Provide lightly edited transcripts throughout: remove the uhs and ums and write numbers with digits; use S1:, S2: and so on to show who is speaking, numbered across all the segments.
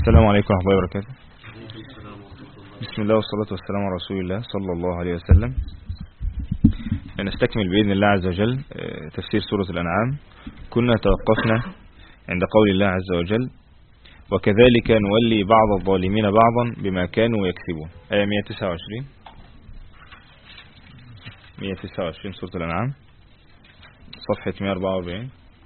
S1: السلام عليكم ورحمة الله وبركاته. بسم الله والصلاة والسلام على رسول الله صلى الله عليه وسلم. نستكمل بإذن الله عز وجل تفسير سورة الأنعام. كنا توقفنا عند قول الله عز وجل: وكذلك نولي بعض الظالمين بعضا بما كانوا يكسبون. آية 129 سورة الأنعام صفحة 144.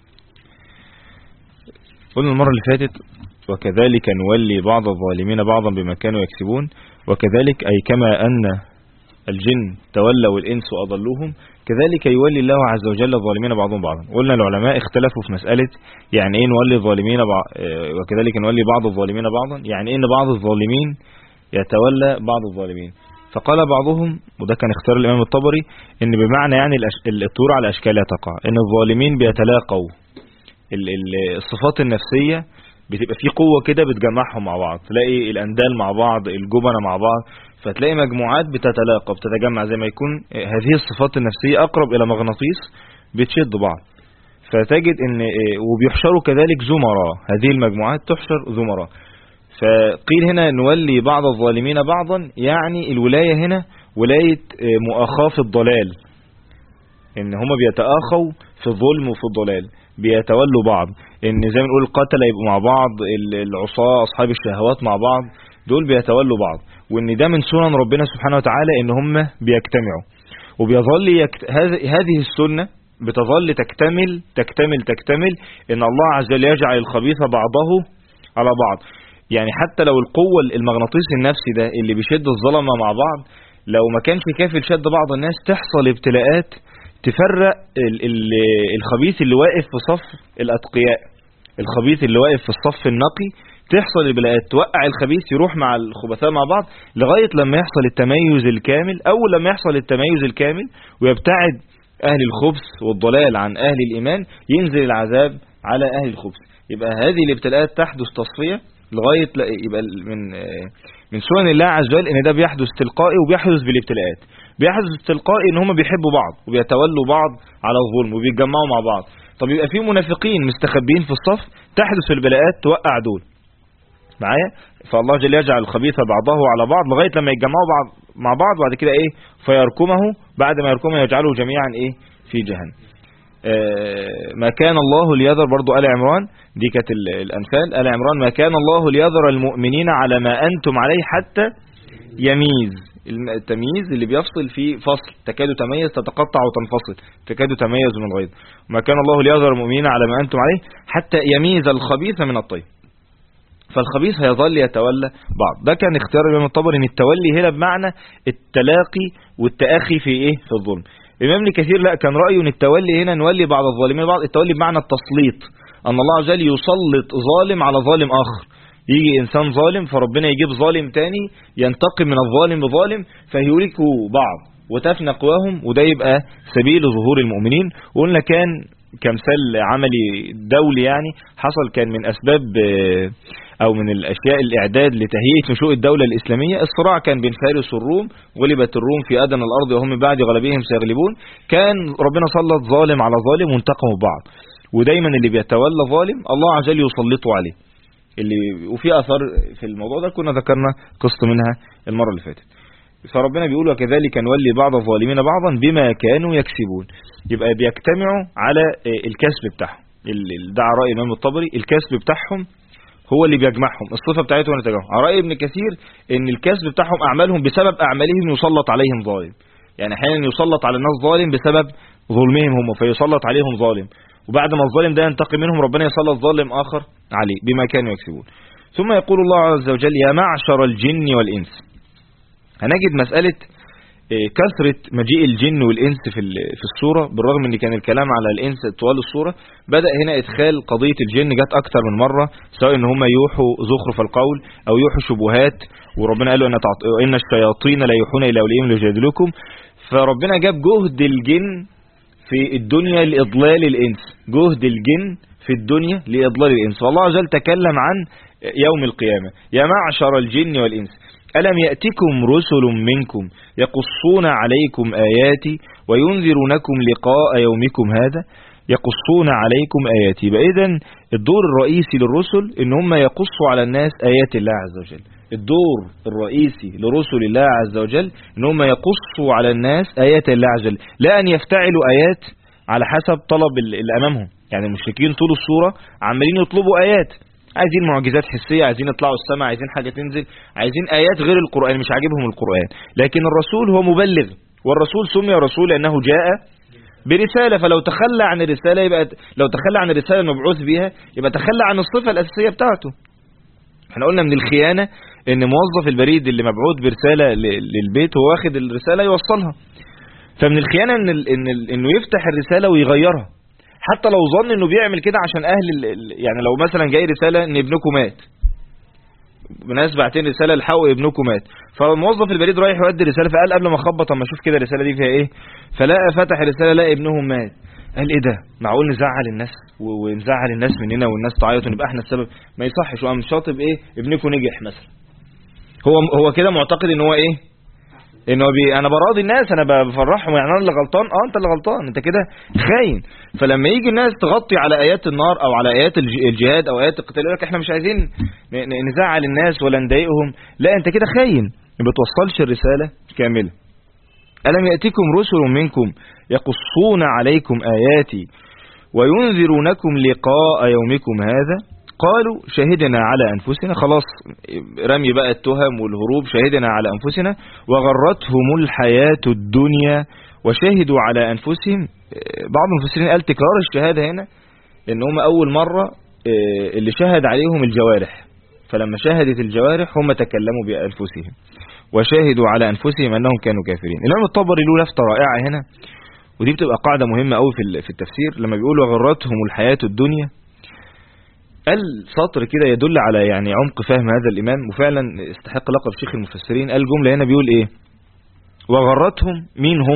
S1: قلنا المرة اللي فاتت: وكذلك نولي بعض الظالمين بعضا بما كانوا يكسبون. وكذلك أي كما أن الجن تولوا الإنس وأضلوهم، كذلك يولي الله عز وجل الظالمين بعضهم بعضا. قلنا العلماء اختلفوا في مسألة يعني ايه نولي الظالمين وكذلك نولي بعض الظالمين بعضا، يعني ايه ان بعض الظالمين يتولى بعض الظالمين. فقال بعضهم، وده كان اختيار الإمام الطبري، ان بمعنى يعني الطور على أشكالها تقع، ان الظالمين بيتلاقوا الصفات النفسية، بتبقى في قوة كده بتجمعهم مع بعض، تلاقي الأندال مع بعض، الجبنة مع بعض، فتلاقي مجموعات بتتلاقى بتتجمع، زي ما يكون هذه الصفات النفسية أقرب إلى مغناطيس بتشد بعض، فتجد ان وبيحشروا كذلك زمراء، هذه المجموعات تحشر زمراء. فقيل هنا نولي بعض الظالمين بعضا، يعني الولاية هنا ولاية مؤاخاة في الضلال، ان هم بيتآخوا في الظلم وفي الضلال، بيتولوا بعض، ان زي ما نقول القتلة يبقوا مع بعض، العصاة اصحاب الشهوات مع بعض، دول بيتولوا بعض، وان ده من سنن ربنا سبحانه وتعالى ان هم بيجتمعوا، وبيظل هذه السنة بتظل تكتمل ان الله عز وجل يجعل الخبيث بعضه على بعض. يعني حتى لو القوة المغناطيس النفسي ده اللي بيشد الظلمة مع بعض، لو ما كانش كافي لشد بعض الناس، تحصل ابتلاءات تفرق الخبيث اللي واقف في صف الأتقياء، الخبيث اللي واقف في الصف النقي، تحصل الابتلاءات توقع الخبيث يروح مع الخبثاء مع بعض، لغاية لما يحصل التميز الكامل. أول لما يحصل التميز الكامل ويبتعد أهل الخبث والضلال عن أهل الإيمان، ينزل العذاب على أهل الخبث. يبقى هذه الابتلاءات تحدث تصفية لغاية يبقى من سنن الله عز وجل ان ده بيحدث تلقائي وبيحدث بالابتلاءات. بيحدث تلقائي ان هم بيحبوا بعض وبيتولوا بعض على الظلم وبيتجمعوا مع بعض. طب يبقى في منافقين مستخبين في الصف، تحدث البلاءات توقع دول معايا، فالله جل يجعل الخبيث بعضه على بعض لغاية لما يتجمعوا بعض مع بعض، وبعد كده ايه فيركمه، بعد ما يركمه يجعله جميعا ايه في جهنم. ما كان الله ليذر، برضو آل عمران، دي كانت الأنفال، آل عمران: ما كان الله ليذر المؤمنين على ما أنتم عليه حتى يميز. التمييز اللي بيفصل في فصل، تكاد تميز تتقطع وتنفصل، تكاد تميز من الغيظ. ما كان الله ليذر المؤمنين على ما أنتم عليه حتى يميز الخبيث من الطيب. فالخبيث هيظل يتولى بعض. ده كان اختيار الإمام الطبري، ان التولي هنا بمعنى التلاقي والتآخي في ايه في الظلم. الإمام ابن كثير لا، كان رأيه ان التولي هنا نولي بعض الظالمين بعض، التولي بمعنى التسليط، ان الله عز وجل يسلط ظالم على ظالم آخر. يجي إنسان ظالم فربنا يجيب ظالم تاني ينتقم من الظالم بظالم فيهلكوا بعض وتفنى قواهم، وده يبقى سبيل ظهور المؤمنين. وقلنا كان كمثال عملي دولي يعني حصل، كان من أسباب أو من الأشياء الإعداد لتهيئة نشوء الدولة الإسلامية، الصراع كان بين فارس والروم، غلبت الروم في أدنى الأرض وهم من بعد غلبهم سيغلبون. كان ربنا سلط ظالم على ظالم وانتقموا بعض، ودايما اللي بيتولى ظالم الله عز وجل يسلطه عليه. وفي أثر في الموضوع ده كنا ذكرنا قصة منها المرة اللي فاتت. فربنا بيقول: وكذلك نولي بعض الظالمين بعضا بما كانوا يكسبون. يبقى بيجتمعوا على الكسب بتاعهم. ده رأي الإمام الطبري، الكسب بتاعهم هو اللي بيجمعهم، الصفة بتاعتهم اللي تجمعهم. على رأي ابن كثير ان الكسب بتاعهم أعمالهم، بسبب أعمالهم يسلط عليهم ظالم. يعني احيانا يسلط على الناس ظالم بسبب ظلمهم هم، فيسلط عليهم ظالم، وبعد ما الظالم ده ينتقم منهم ربنا يسلط ظالم آخر عليه بما كانوا يكسبون. ثم يقول الله عز وجل: يا معشر الجن والإنس. هنجد مسألة كثرة مجيء الجن والإنس في السورة، بالرغم ان كان الكلام على الإنس طوال السورة، بدأ هنا إدخال قضية الجن، جت أكثر من مرة، سواء ان هم يوحوا زخرف القول أو يوحوا شبهات، وربنا قال له إن الشياطين لا يوحون إلى أوليائهم ليجادلوكم. فربنا جاب جهد الجن في الدنيا لإضلال الإنس، جهد الجن في الدنيا لإضلال الإنس. والله عز وجل تكلم عن يوم القيامة: يا معشر الجن والإنس ألم يأتكم رسل منكم يقصون عليكم آياتي وينذرونكم لقاء يومكم هذا يقصون عليكم آياتي. يبقى إذن الدور الرئيسي للرسل إن هم يقصوا على الناس آيات الله عز وجل. الدور الرئيسي لرسل الله عز وجل إن هم يقصوا على الناس آيات الله عز وجل، لا أن يفتعلوا آيات على حسب طلب اللي أمامهم. يعني المشركين طول الصورة عمالين يطلبوا آيات، عايزين معجزات حسية، عايزين يطلعوا السماء، عايزين حاجة تنزل، عايزين آيات غير القرآن، مش عاجبهم القرآن. لكن الرسول هو مبلغ، والرسول سمي رسول لأنه جاء برسالة. فلو تخلى عن الرسالة يبقى، لو تخلى عن الرسالة المبعوث بها يبقى تخلى عن الصفة الأساسية بتاعته. احنا قلنا من الخيانة ان موظف البريد اللي مبعوث برسالة للبيت هو واخد الرسالة يوصلها. فمن الخيانة انه يفتح الرسالة ويغيرها، حتى لو ظن انه بيعمل كده عشان يعني لو مثلا جاي رسالة ان ابنكم مات، ناس بعتين رسالة الحقوا ابنكم مات، فموظف البريد رايح يودي رسالة، فقال قبل ما اخبط اما اشوف كده الرسالة دي فيها ايه، فلقى فتح الرسالة لقى ابنهم مات. قال ايه ده، معقول نزعل الناس ونزعل الناس مننا والناس تعيط ونبقى احنا السبب؟ ما يصحش. وقام شاطب ايه، ابنكم نجح مثلا. هو كده معتقد ان هو ايه، ان هو انا براضي الناس، انا بفرحهم، يعني انا اللي غلطان. انت اللي غلطان، انت كده خاين. فلما يجي الناس تغطي على ايات النار او على ايات الجهاد او ايات القتال، يقول لك احنا مش عايزين نزعل الناس ولا نضايقهم. لا، انت كده خاين، ما بتوصلش الرسالة كاملة. ألم يأتكم رسل منكم يقصون عليكم آياتي وينذرونكم لقاء يومكم هذا قالوا شهدنا على أنفسنا. خلاص، رمي بقى التهم والهروب. شهدنا على أنفسنا وغرتهم الحياة الدنيا وشهدوا على أنفسهم. بعض المفسرين قال تكرار الشهادة هنا لأن هم أول مرة اللي شهد عليهم الجوارح، فلما شهدت الجوارح هم تكلموا بأنفسهم وشاهدوا على أنفسهم أنهم كانوا كافرين. الإمام الطبري له لفتة رائعة هنا، ودي بتبقى قاعدة مهمة قوي في التفسير. لما بيقول وغرتهم الحياة الدنيا، قال سطر كده يدل على يعني عمق فهم هذا الإمام، وفعلا استحق لقب شيخ المفسرين. قال جملة هنا بيقول إيه، وغرتهم.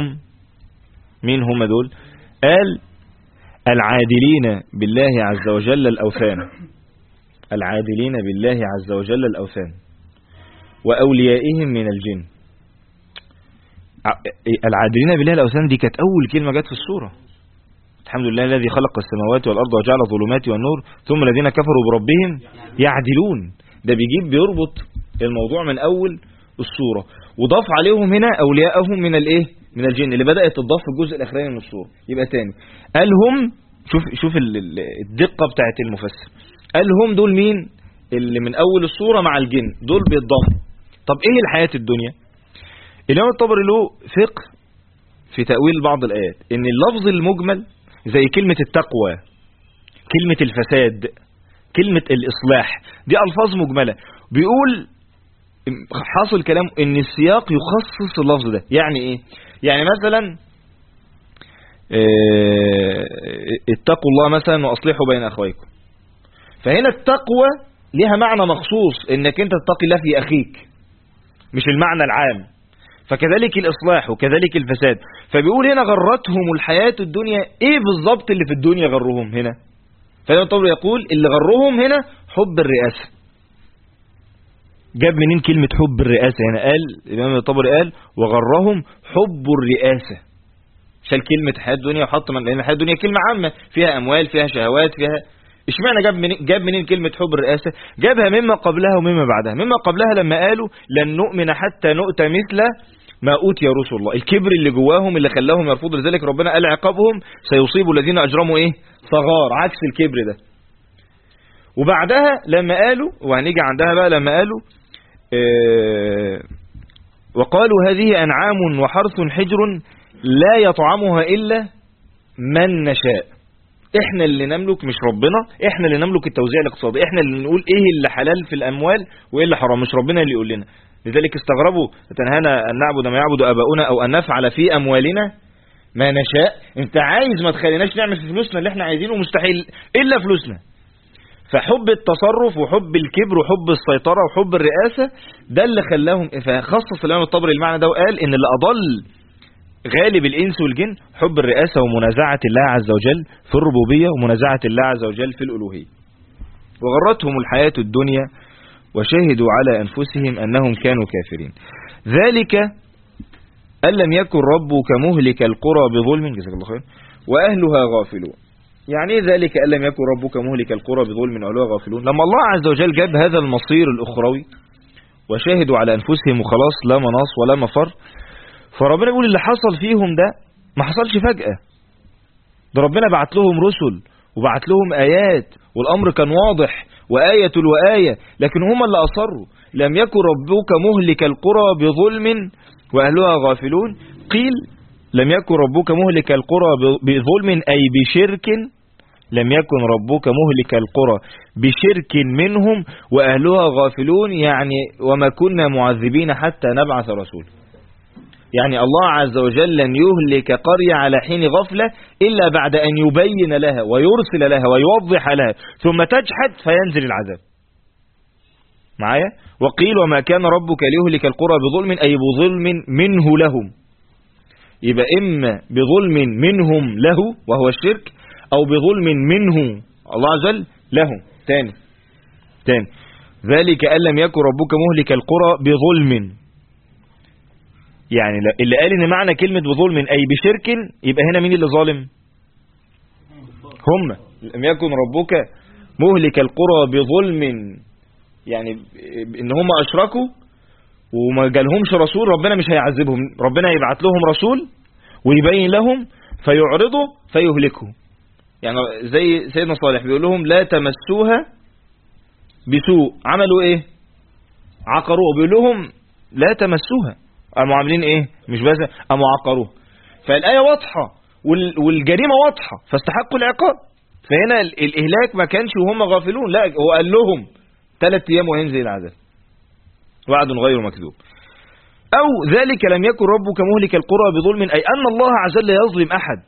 S1: مين هم دول؟ قال العادلين بالله عز وجل الأوثان، العادلين بالله عز وجل الأوثان وأوليائهم من الجن. العادلين بالله الأوثان دي كانت أول كلمة جت في السورة. الحمد لله الذي خلق السماوات والأرض وجعل الظلمات والنور ثم الذين كفروا بربهم يعدلون. ده بيربط الموضوع من أول السورة، وضاف عليهم هنا أولياءهم من الإيه، من الجن، اللي بدأت تضاف في الجزء الأخراني من السورة. يبقى تاني قال هم، شوف الدقة بتاعت المفسر، قال هم دول مين؟ اللي من أول السورة مع الجن دول بيتضافوا. طب إيه الحياة الدنيا؟ الإمام الطبري له فقه في تأويل بعض الآيات، إن اللفظ المجمل زي كلمة التقوى، كلمة الفساد، كلمة الإصلاح، دي ألفاظ مجملة. بيقول حاصل كلام إن السياق يخصص اللفظ ده. يعني إيه؟ يعني مثلا اتقوا الله مثلا وأصلحوا بين أخويكم، فهنا التقوى لها معنى مخصوص، إنك أنت تتقي الله في أخيك، مش المعنى العام. فكذلك الإصلاح وكذلك الفساد. فبيقول هنا غرتهم الحياة الدنيا. إيه بالضبط اللي في الدنيا غرهم هنا؟ فالإمام الطبري يقول اللي غرهم هنا حب الرئاسة. جاب منين كلمة حب الرئاسة هنا؟ قال الإمام الطبري قال وغرهم حب الرئاسة، شال كلمة حياة الدنيا وحط لأن الحياة الدنيا كلمة عامة، فيها أموال، فيها شهوات، فيها. اشمعنى جاب منين كلمة حب الرئاسة؟ جابها مما قبلها ومما بعدها. مما قبلها لما قالوا لن نؤمن حتى نؤتى مثل ما أوتي رسول الله، الكبر اللي جواهم اللي خلاهم يرفضوا، لذلك ربنا قال عقابهم سيصيب الذين أجرموا إيه؟ صغار، عكس الكبر ده. وبعدها لما قالوا، وهنيجي عندها بقى، لما قالوا وقالوا هذه أنعام وحرث حجر لا يطعمها إلا من نشاء. احنا اللي نملك، مش ربنا، احنا اللي نملك التوزيع الاقتصادي، احنا اللي نقول ايه اللي حلال في الاموال وايه اللي حرام، مش ربنا اللي يقول لنا. لذلك استغربوا تنهانا ان نعبد ما يعبد اباؤنا او ان نفعل في اموالنا ما نشاء. انت عايز ما تخليناش نعمل في فلوسنا اللي احنا عايزينه، مستحيل الا فلوسنا. فحب التصرف وحب الكبر وحب السيطرة وحب الرئاسة ده اللي خلاهم. فخصص الإمام الطبري المعنى ده وقال ان اللي اضل غالب الإنس والجن حب الرئاسة ومنازعة الله عز وجل في الربوبية ومنازعة الله عز وجل في الألوهية. وغرتهم الحياة الدنيا وشهدوا على أنفسهم أنهم كانوا كافرين. ذلك أن لم يكن ربك مهلك القرى بظلم، جزاك الله خير، وأهلها غافلون. يعني ايه ذلك أن لم يكن ربك مهلك القرى بظلم أهلها غافلون؟ لما الله عز وجل جاب هذا المصير الأخروي وشاهدوا على أنفسهم وخلاص لا مناص ولا مفر، فربنا يقول اللي حصل فيهم ده ما حصلش فجأة، ده ربنا بعت لهم رسل وبعت لهم آيات والأمر كان واضح وآية وآية، لكن هم اللي أصروا. لم يكن ربك مهلك القرى بظلم وأهلها غافلون. قيل لم يكن ربك مهلك القرى بظلم أي بشرك، لم يكن ربك مهلك القرى بشرك منهم وأهلها غافلون، يعني وما كنا معذبين حتى نبعث رسول. يعني الله عز وجل لن يهلك قرية على حين غفلة إلا بعد أن يبين لها ويرسل لها ويوضح لها ثم تجحد فينزل العذاب معايا. وقيل وما كان ربك ليهلك القرى بظلم أي بظلم منه لهم، يبقى إما بظلم منهم له وهو الشرك أو بظلم منه الله عز وجل لهم. تاني ذلك أن لم يكن ربك مهلك القرى بظلم، يعني اللي قال ان معنى كلمة بظلم اي بشرك، يبقى هنا مين اللي ظالم؟ هم. لم يكن ربك مهلك القرى بظلم، يعني ان هم اشركوا وما جالهمش رسول، ربنا مش هيعذبهم، ربنا يبعت لهم رسول ويبين لهم فيعرضوا فيهلكهم. يعني زي سيدنا صالح بيقول لهم لا تمسوها بسوء، عملوا ايه؟ عقروه. بيقول لهم لا تمسوها، قاموا عاملين ايه؟ مش بس قاموا عقروه. فالآية واضحة والجريمة واضحة فاستحقوا العقاب. فهنا الإهلاك ما كانش وهم غافلون، لا هو قال لهم 3 أيام وينزل العذاب، وعد غير مكذوب. أو ذلك لم يكن ربك مهلك القرى بظلم أي أن الله عز وجل يظلم أحد.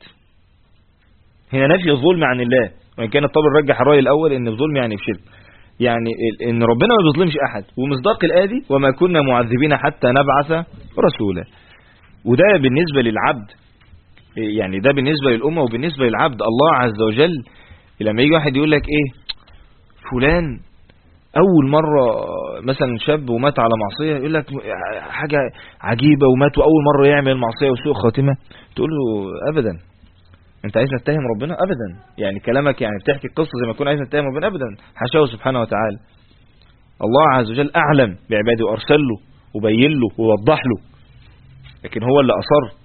S1: هنا نفي الظلم عن الله، وإن كان الطبري رجح الرأي الأول إن الظلم يعني بشرك، يعني ان ربنا ما بيظلمش احد. ومصداق الآية دي وما كنا معذبين حتى نبعث رسولا. وده بالنسبة للعبد، يعني ده بالنسبة للأمة وبالنسبة للعبد. الله عز وجل لما يجي واحد يقول لك ايه فلان اول مرة مثلا شاب ومات على معصية، يقول لك حاجة عجيبة ومات واول مرة يعمل معصية وسوء خاتمة، تقول له ابدا انت عايز نتهم ربنا؟ ابدا. يعني كلامك يعني بتحكي قصة زي ما تكون عايز نتهم ربنا؟ ابدا، حاشاه سبحانه وتعالى. الله عز وجل اعلم بعباده وارسل له وبين له ووضح له، لكن هو اللي اصر.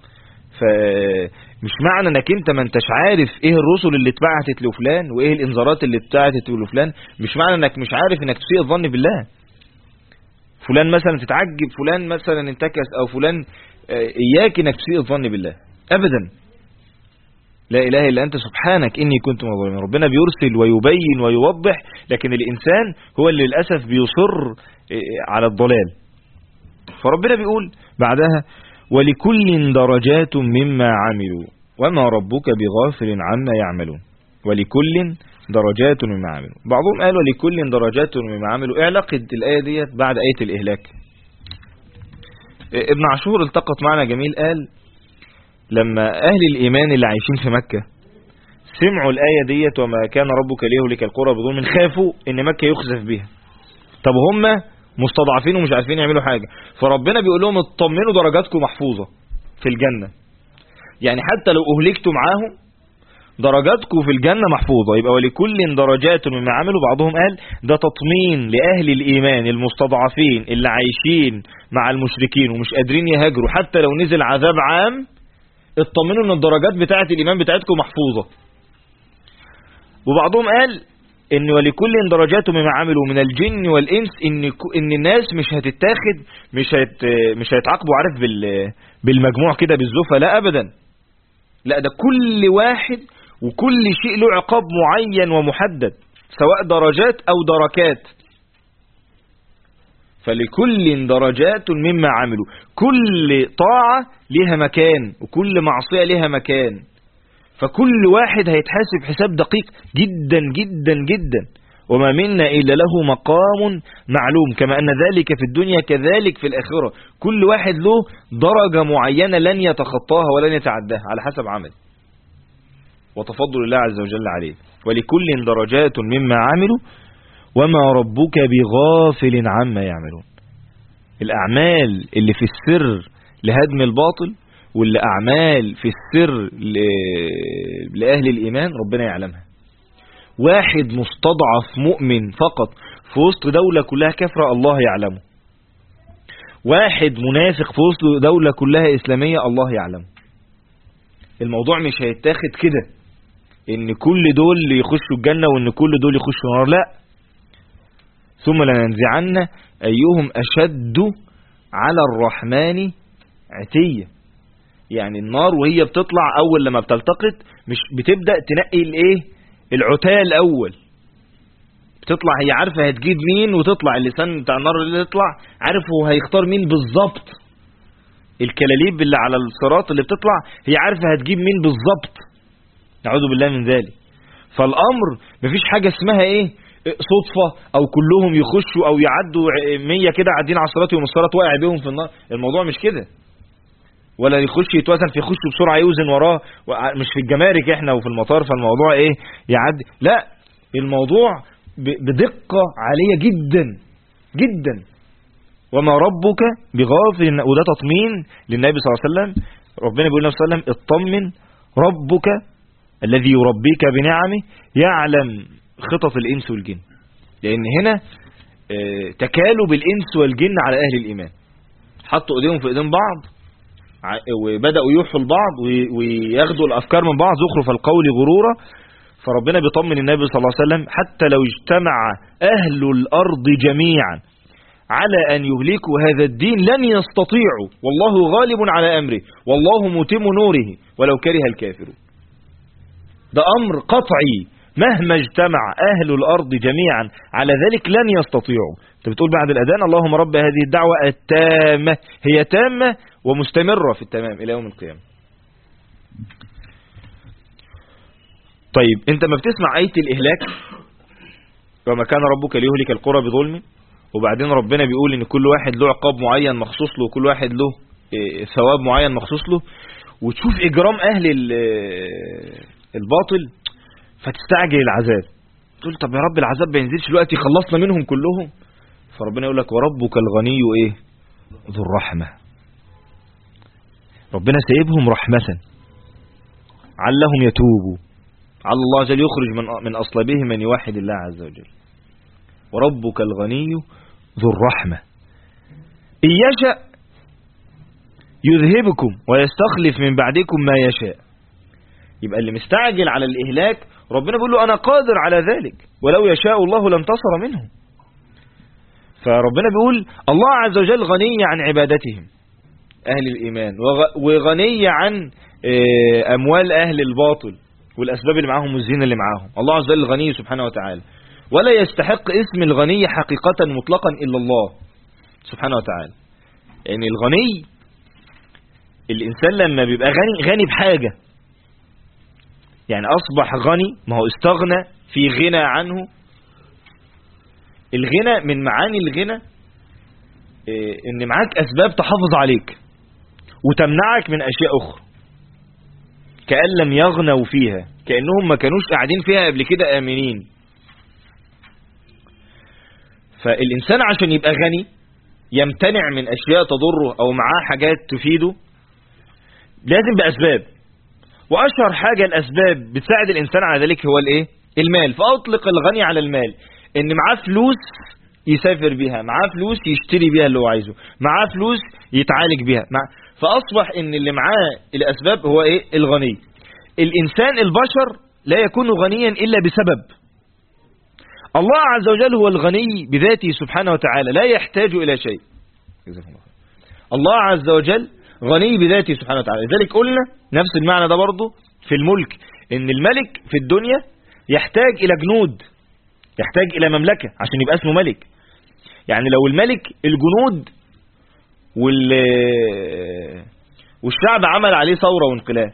S1: فمش معنى انك انت ما انتش عارف ايه الرسل اللي اتبعتت لفلان وايه الانذارات اللي اتبعتت لفلان، مش معنى انك مش عارف انك تسيء الظن بالله. فلان مثلا تتعجب فلان مثلا انتكس او فلان، اياك انك تسيء الظن بالله ابدا. لا إله إلا أنت سبحانك إني كنت من الظالمين. ربنا بيرسل ويبين ويوضح، لكن الإنسان هو اللي للأسف بيصر على الضلال. فربنا بيقول بعدها ولكل درجات مما عملوا وما ربك بغافل عما يعملون. ولكل درجات مما عملوا. بعضهم قال ولكل درجات مما عملوا. ايه علاقة الآية ديت بعد آية الإهلاك؟ ابن عاشور التقط معنا جميل، قال لما أهل الإيمان اللي عايشين في مكة سمعوا الآية ديت وما كان ربك ليهلك القرى بظلم، خافوا إن مكة يخسف بها. طب هم مستضعفين ومش عارفين يعملوا حاجة، فربنا بيقول لهم اطمنوا درجاتكم محفوظة في الجنة. يعني حتى لو أهلكتوا معاهم درجاتكم في الجنة محفوظة. يبقى ولكل درجات مما عملوا. بعضهم قال ده تطمين لأهل الإيمان المستضعفين اللي عايشين مع المشركين ومش قادرين يهاجروا، حتى لو نزل عذاب عام اطمنوا ان الدرجات بتاعة الإيمان بتاعتكم محفوظة. وبعضهم قال ان ولكل درجات مما عملوا من الجن والإنس، ان الناس مش هتتاخد مش هيتعاقبوا عارف بالمجموع كده بالزفة، لا أبدا. لا ده كل واحد وكل شيء له عقاب معين ومحدد، سواء درجات أو دركات. فلكل درجات مما عملوا، كل طاعة لها مكان وكل معصية لها مكان، فكل واحد هيتحاسب حساب دقيق جدا جدا جدا. وما منا إلا له مقام معلوم، كما أن ذلك في الدنيا كذلك في الآخرة. كل واحد له درجة معينة لن يتخطاها ولن يتعداها على حسب عمل وتفضل الله عز وجل عليه. ولكل درجات مما عملوا وما ربك بغافل عما يعملون. الأعمال اللي في السر لهدم الباطل واللي أعمال في السر لأهل الإيمان ربنا يعلمها. واحد مستضعف مؤمن فقط في وسط دولة كلها كافرة الله يعلمه. واحد منافق في وسط دولة كلها إسلامية الله يعلمه. الموضوع مش هيتاخد كده ان كل دول يخشوا الجنة وان كل دول يخشوا النار، لا. ثم لننزعن ايهم اشد على الرحمن عتية. يعني النار وهي بتطلع اول لما بتلتقط مش بتبدأ تنقي الايه العتاه الاول، بتطلع هي عارفة هتجيب مين، وتطلع اللسان بتاع النار اللي يطلع عارف هو هيختار مين بالظبط. الكلاليب اللي على الصراط اللي بتطلع هي عارفة هتجيب مين بالظبط، نعوذ بالله من ذلك. فالامر مفيش حاجة اسمها ايه صدفة او كلهم يخشوا او يعدوا 100 كده عادين على الصراط يوم الصراط واقع بيهم في النار. الموضوع مش كده. ولا يخش يتوزن في يخش بسرعة يوزن وراه، مش في الجمارك احنا وفي المطار فالموضوع ايه يعدي، لا. الموضوع بدقة عالية جدا جدا. وما ربك بغافل، وده تطمين للنبي صلى الله عليه وسلم. ربنا بيقول لنا صلى الله عليه وسلم اطمن ربك الذي يربيك بنعمه يعلم خطط الإنس والجن. لأن هنا تكالب الإنس والجن على أهل الإيمان، حطوا إيديهم في إيدين بعض وبدأوا يوحوا لبعض وياخدوا الأفكار من بعض زخرف القول غرورا. فربنا بيطمن النبي صلى الله عليه وسلم حتى لو اجتمع أهل الأرض جميعا على أن يهلكوا هذا الدين لن يستطيعوا، والله غالب على أمره والله متم نوره ولو كره الكافرون. ده أمر قطعي، مهما اجتمع أهل الأرض جميعا على ذلك لن يستطيعوا. انت بتقول بعد الأذان اللهم رب هذه الدعوة التامة، هي تامة ومستمرة في التمام إلى يوم القيامة. طيب انت ما بتسمع آية الإهلاك وما كان ربك ليهلك القرى بظلم، وبعدين ربنا بيقول ان كل واحد له عقاب معين مخصوص له وكل واحد له ثواب معين مخصوص له، وتشوف إجرام أهل الباطل فتستعجل العذاب، تقول طب يا رب العذاب ما ينزلش دلوقتي خلصنا منهم كلهم. فربنا يقول لك وربك الغني ايه ذو الرحمة. ربنا سيبهم رحمة علهم يتوبوا، على الله عز وجل يخرج من أصلابهم من يوحد الله عز وجل. وربك الغني ذو الرحمة إن يشأ يذهبكم ويستخلف من بعدكم ما يشاء. يبقى اللي مستعجل على الإهلاك ربنا بيقول له أنا قادر على ذلك ولو يشاء الله لانتصر منهم. فربنا بيقول الله عز وجل غني عن عبادتهم أهل الإيمان، وغني عن أموال أهل الباطل والأسباب اللي معاهم والزين اللي معاهم. الله عز وجل غني سبحانه وتعالى، ولا يستحق اسم الغني حقيقة مطلقا إلا الله سبحانه وتعالى. يعني الغني الإنسان لما بيبقى غني بحاجة، يعني أصبح غني، ما هو استغنى في غنى عنه. الغنى من معاني الغنى إن معاك أسباب تحافظ عليك وتمنعك من أشياء أخرى، كأن لم يغنوا فيها، كأنهم ما كانوش قاعدين فيها قبل كده آمنين. فالإنسان عشان يبقى غني يمتنع من أشياء تضره أو معاه حاجات تفيده لازم بأسباب، وأشهر حاجة الأسباب بتساعد الإنسان على ذلك هو الإيه؟ المال. فأطلق الغني على المال، إن معاه فلوس يسافر بيها، معاه فلوس يشتري بيها اللي هو عايزه، معاه فلوس يتعالج بيها، فأصبح إن اللي معاه الأسباب هو إيه؟ الغني. الإنسان البشر لا يكون غنيا إلا بسبب. الله عز وجل هو الغني بذاته سبحانه وتعالى لا يحتاج إلى شيء. الله عز وجل غني بذاته سبحانه وتعالى. لذلك قلنا نفس المعنى ده برضه في الملك، إن الملك في الدنيا يحتاج إلى جنود، يحتاج إلى مملكة عشان يبقى اسمه ملك. يعني لو الملك الجنود والشعب عمل عليه ثورة وانقلاب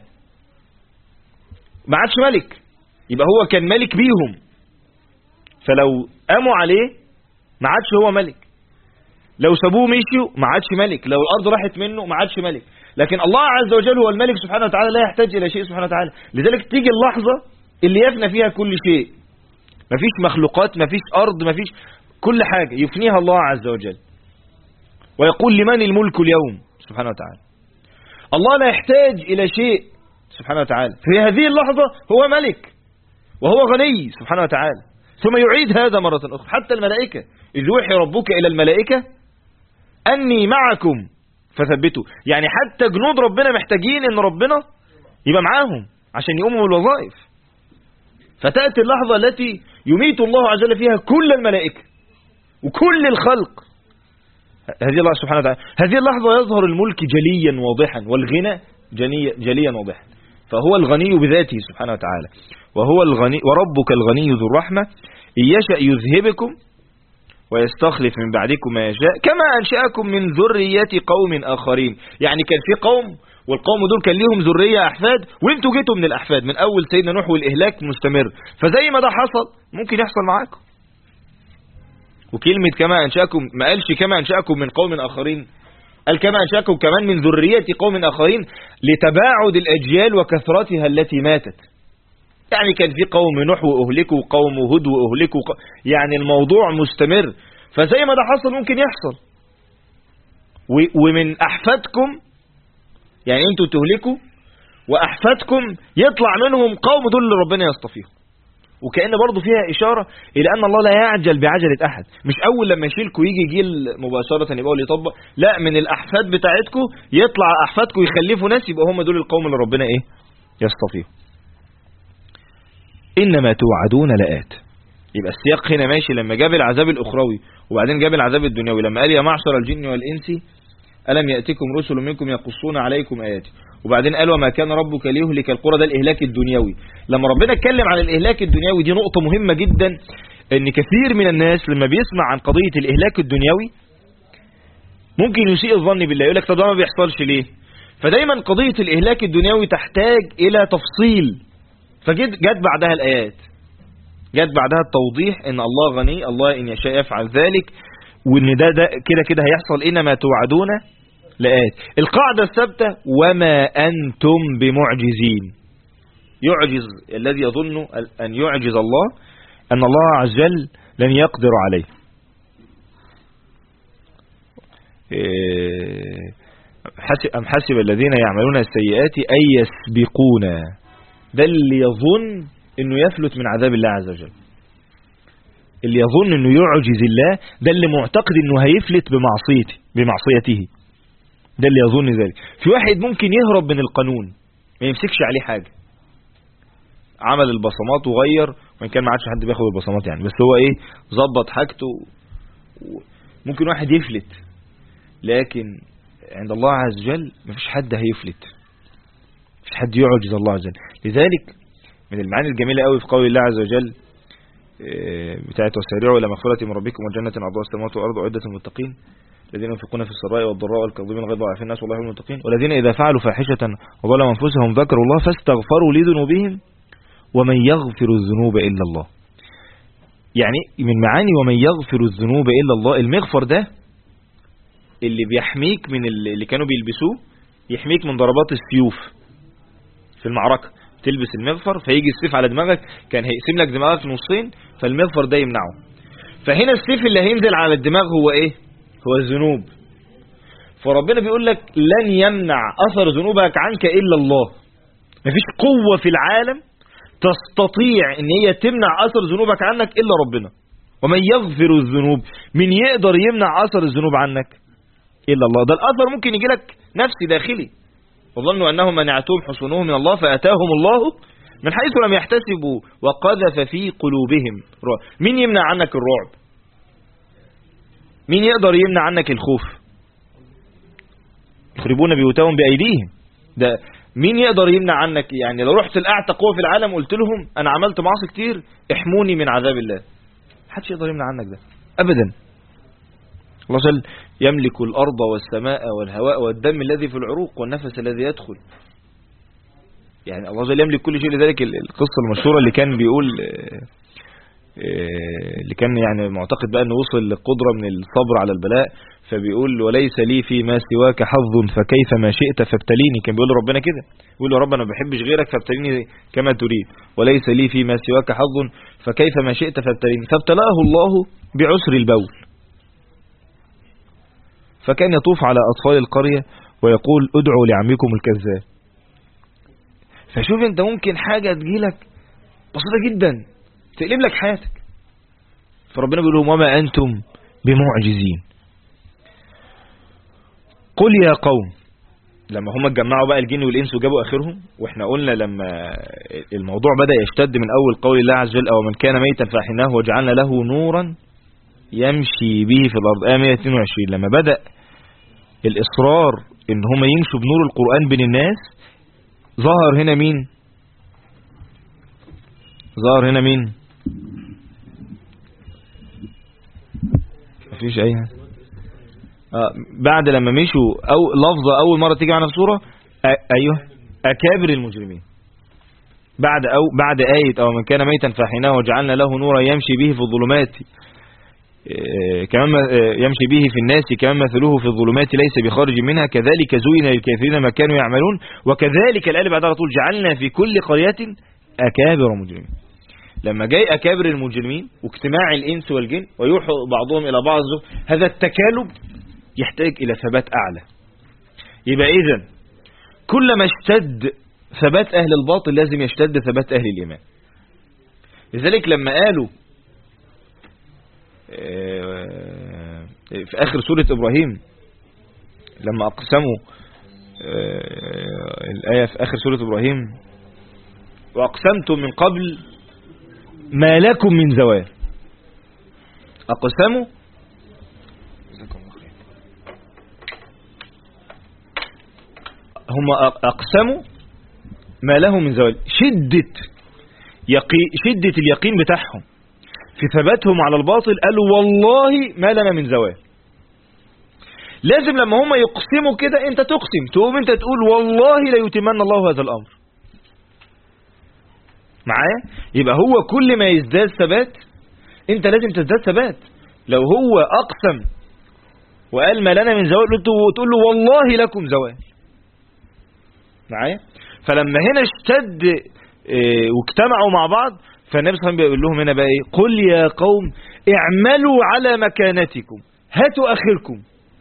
S1: ما عادش ملك، يبقى هو كان ملك بيهم، فلو قاموا عليه ما عادش هو ملك. لو سابوه مشيوا ما عادش ملك، لو الأرض راحت منه ما عادش ملك. لكن الله عز وجل هو الملك سبحانه وتعالى لا يحتاج إلى شيء سبحانه وتعالى. لذلك تيجي اللحظة اللي يفنى فيها كل شيء، مفيش مخلوقات، مفيش أرض، مفيش، كل حاجة يفنيها الله عز وجل، ويقول لمن الملك اليوم سبحانه وتعالى. الله لا يحتاج إلى شيء سبحانه وتعالى. في هذه اللحظة هو ملك وهو غني سبحانه وتعالى. ثم يعيد هذا مرة أخرى. حتى الملائكة إذ يوحي ربك إلى الملائكة أني معكم فثبتوا. يعني حتى جنود ربنا محتاجين أن ربنا يبقى معاهم عشان يقوموا بالوظائف. فتأتي اللحظة التي يميت الله عز وجل فيها كل الملائكة وكل الخلق. هذه الله سبحانه وتعالى. هذه اللحظة يظهر الملك جليا واضحا والغنى جليا واضحا. فهو الغني بذاته سبحانه وتعالى. وهو الغني وربك الغني ذو الرحمة إن يشأ يذهبكم ويستخلف من بعدكم ما يشاء كما أنشأكم من ذرية قوم آخرين. يعني كان في قوم والقوم دول كان ليهم ذرية أحفاد وانتوا جيتوا من الأحفاد من أول سيدنا نوح والإهلاك مستمر. فزي ما ده حصل ممكن يحصل معاكم. وكلمة كما أنشأكم ما قالش كما أنشأكم من قوم آخرين، قال كما أنشأكم كمان من ذرية قوم آخرين لتباعد الأجيال وكثرتها التي ماتت. يعني كان في قوم نوح وأهلكوا وقوم هود وأهلكوا يعني الموضوع مستمر. فزي ما ده حصل ممكن يحصل. ومن أحفادكم يعني أنتوا تهلكوا وأحفادكم يطلع منهم قوم دول اللي ربنا يصطفيهم. وكأن برضو فيها إشارة إلى أن الله لا يعجل بعجلة أحد. مش أول لما يشيلكوا يجي جيل مباشرة يبقى اللي يطبق، لا، من الأحفاد بتاعتكم يطلع أحفادكم يخلفوا ناس يبقى هم دول القوم اللي ربنا إيه يصطفيهم. إنما توعدون لآت. يبقى السياق هنا ماشي لما جاب العذاب الأخروي وبعدين جاب العذاب الدنيوي. لما قال يا معشر الجن والإنس ألم يأتكم رسل منكم يقصون عليكم آياتي، وبعدين قال وما كان ربك ليهلك القرى، ده الإهلاك الدنيوي. لما ربنا اتكلم عن الإهلاك الدنيوي دي نقطة مهمة جدا، ان كثير من الناس لما بيسمع عن قضية الإهلاك الدنيوي ممكن يسيء الظن بالله، يقول لك طب ده ما بيحصلش ليه؟ فدايما قضية الإهلاك الدنيوي تحتاج إلى تفصيل. فجت بعدها الآيات، جت بعدها التوضيح ان الله غني، الله إن يشاء يفعل ذلك، وان ده كده هيحصل. إنما توعدون لآت. القاعدة الثابتة وما أنتم بمعجزين. يعجز الذي يظن أن يعجز الله أن الله عز وجل لن يقدر عليه. أم حسب الذين يعملون السيئات أن يسبقونا. ده اللي يظن أنه يفلت من عذاب الله عز وجل، اللي يظن أنه يعجز الله، ده اللي معتقد أنه هيفلت بمعصيته، ده اللي يظن ذلك. في واحد ممكن يهرب من القانون ما يمسكش عليه حاجة، عمل البصمات وغير، وإن كان ما عادش حد بياخد البصمات يعني، بس هو ايه ظبط حاجته. ممكن واحد يفلت، لكن عند الله عز وجل ما فيش حد هيفلت، ما فيش حد يعجز الله عز وجل. لذلك من المعاني الجميلة قوي في قول الله عز وجل بتاعت وسارعوا إلى مغفرة من ربكم وجنة عرضها السماوات والأرض أعدة للمتقين الذين ينفقون في السراء والضراء والكاظمين الغيظ وعافين الناس والله يحب المتقين والذين إذا فعلوا فاحشة وظلموا أنفسهم ذكروا الله فاستغفروا لذنوبهم ومن يغفر الذنوب إلا الله. يعني من معاني ومن يغفر الذنوب إلا الله، المغفر ده اللي بيحميك من اللي كانوا بيلبسوه، يحميك من ضربات السيوف في المعركة. تلبس المغفر فيجي السيف على دماغك، كان هيقسم لك دماغك نصين، فالمغفر ده يمنعه. فهنا السيف اللي هينزل على الدماغ هو ايه؟ هو الذنوب. فربنا بيقول لك لن يمنع أثر ذنوبك عنك إلا الله. مفيش قوة في العالم تستطيع ان هي تمنع أثر ذنوبك عنك إلا ربنا. ومن يغفر الذنوب، من يقدر يمنع أثر الذنوب عنك إلا الله. ده الأثر ممكن يجي لك نفسي داخلي، وظنوا أنهم منعتهم حصونهم من الله فأتاهم الله من حيث لم يحتسبوا وقذف في قلوبهم رعب. مين يمنع عنك الرعب؟ مين يقدر يمنع عنك الخوف؟ يخربون بيوتهم بأيديهم. ده مين يقدر يمنع عنك؟ يعني لو رحت لأعتى قوة في العالم قلت لهم أنا عملت معاصي كتير احموني من عذاب الله، محدش يقدر يمنع عنك ده أبدا. الله جل يملك الأرض والسماء والهواء والدم الذي في العروق والنفس الذي يدخل. يعني الله جل يملك كل شيء. لذلك القصة المشهورة اللي كان بيقول اللي كان يعني معتقد بقى أنه وصل لقدرة من الصبر على البلاء، فبيقول وليس لي فيما سواك حظ فكيف ما شئت فابتليني. كان بيقول ربنا كده، بيقول له رب أنا ما بحبش غيرك فابتليني كما تريد، وليس لي فيما سواك حظ فكيف ما شئت فابتليني. فابتلاه الله بعسر البول، فكان يطوف على أطفال القرية ويقول ادعوا لعمكم الكذاب. فشوف انت ممكن حاجة تجيلك بسيطة جدا تقلب لك حياتك، فربنا بيقول لهم وما أنتم بمعجزين. قل يا قوم، لما هم اتجمعوا بقى الجن والإنس وجابوا آخرهم، واحنا قلنا لما الموضوع بدأ يشتد من أول قول الله عز وجل أو من كان ميتا فأحييناه وجعلنا له نورا يمشي به في الأرض، آية 122. لما بدأ الإصرار إن هم يمشوا بنور القرآن بين الناس، ظهر هنا مين؟ ظهر هنا مين؟ مفيش أي حاجة. بعد لما مشوا أو لفظة أول مرة تيجي معنا في سورة أيوه أكابر المجرمين. بعد آية أو من كان ميتا فأحييناه وجعلنا له نورا يمشي به في الظلمات كمان يمشي به في الناس كمان مثله في الظلمات ليس بخارج منها كذلك زين للكافرين ما كانوا يعملون وكذلك الآية بعدها على طول جعلنا في كل قرية أكابر مجرمين. لما جاي أكابر المجرمين واجتماع الإنس والجن ويوحوا بعضهم إلى بعض، هذا التكالب يحتاج إلى ثبات أعلى. يبقى إذن كلما اشتد ثبات أهل الباطل لازم يشتد ثبات أهل الإيمان. لذلك لما قالوا في آخر سورة إبراهيم لما أقسموا، الآية في آخر سورة إبراهيم وأقسمتم من قبل ما لكم من زوال. أقسموا هم أقسموا ما لهم من زوال، شدة اليقين بتاعهم في ثباتهم على الباطل، قالوا والله ما لنا من زوال. لازم لما هم يقسموا كده انت تقسم، تقوم انت تقول والله لا يتمنى الله هذا الامر معايا. يبقى هو كل ما يزداد ثبات انت لازم تزداد ثبات. لو هو اقسم وقال ما لنا من زوال تقول له والله لكم زوال معايا. فلما هنا اشتد واجتمعوا مع بعض، فالنبي صلى الله عليه وسلم بيقول لهم هنا بقى ايه؟ قل يا قوم اعملوا على مكانتكم هاتوا اخركم.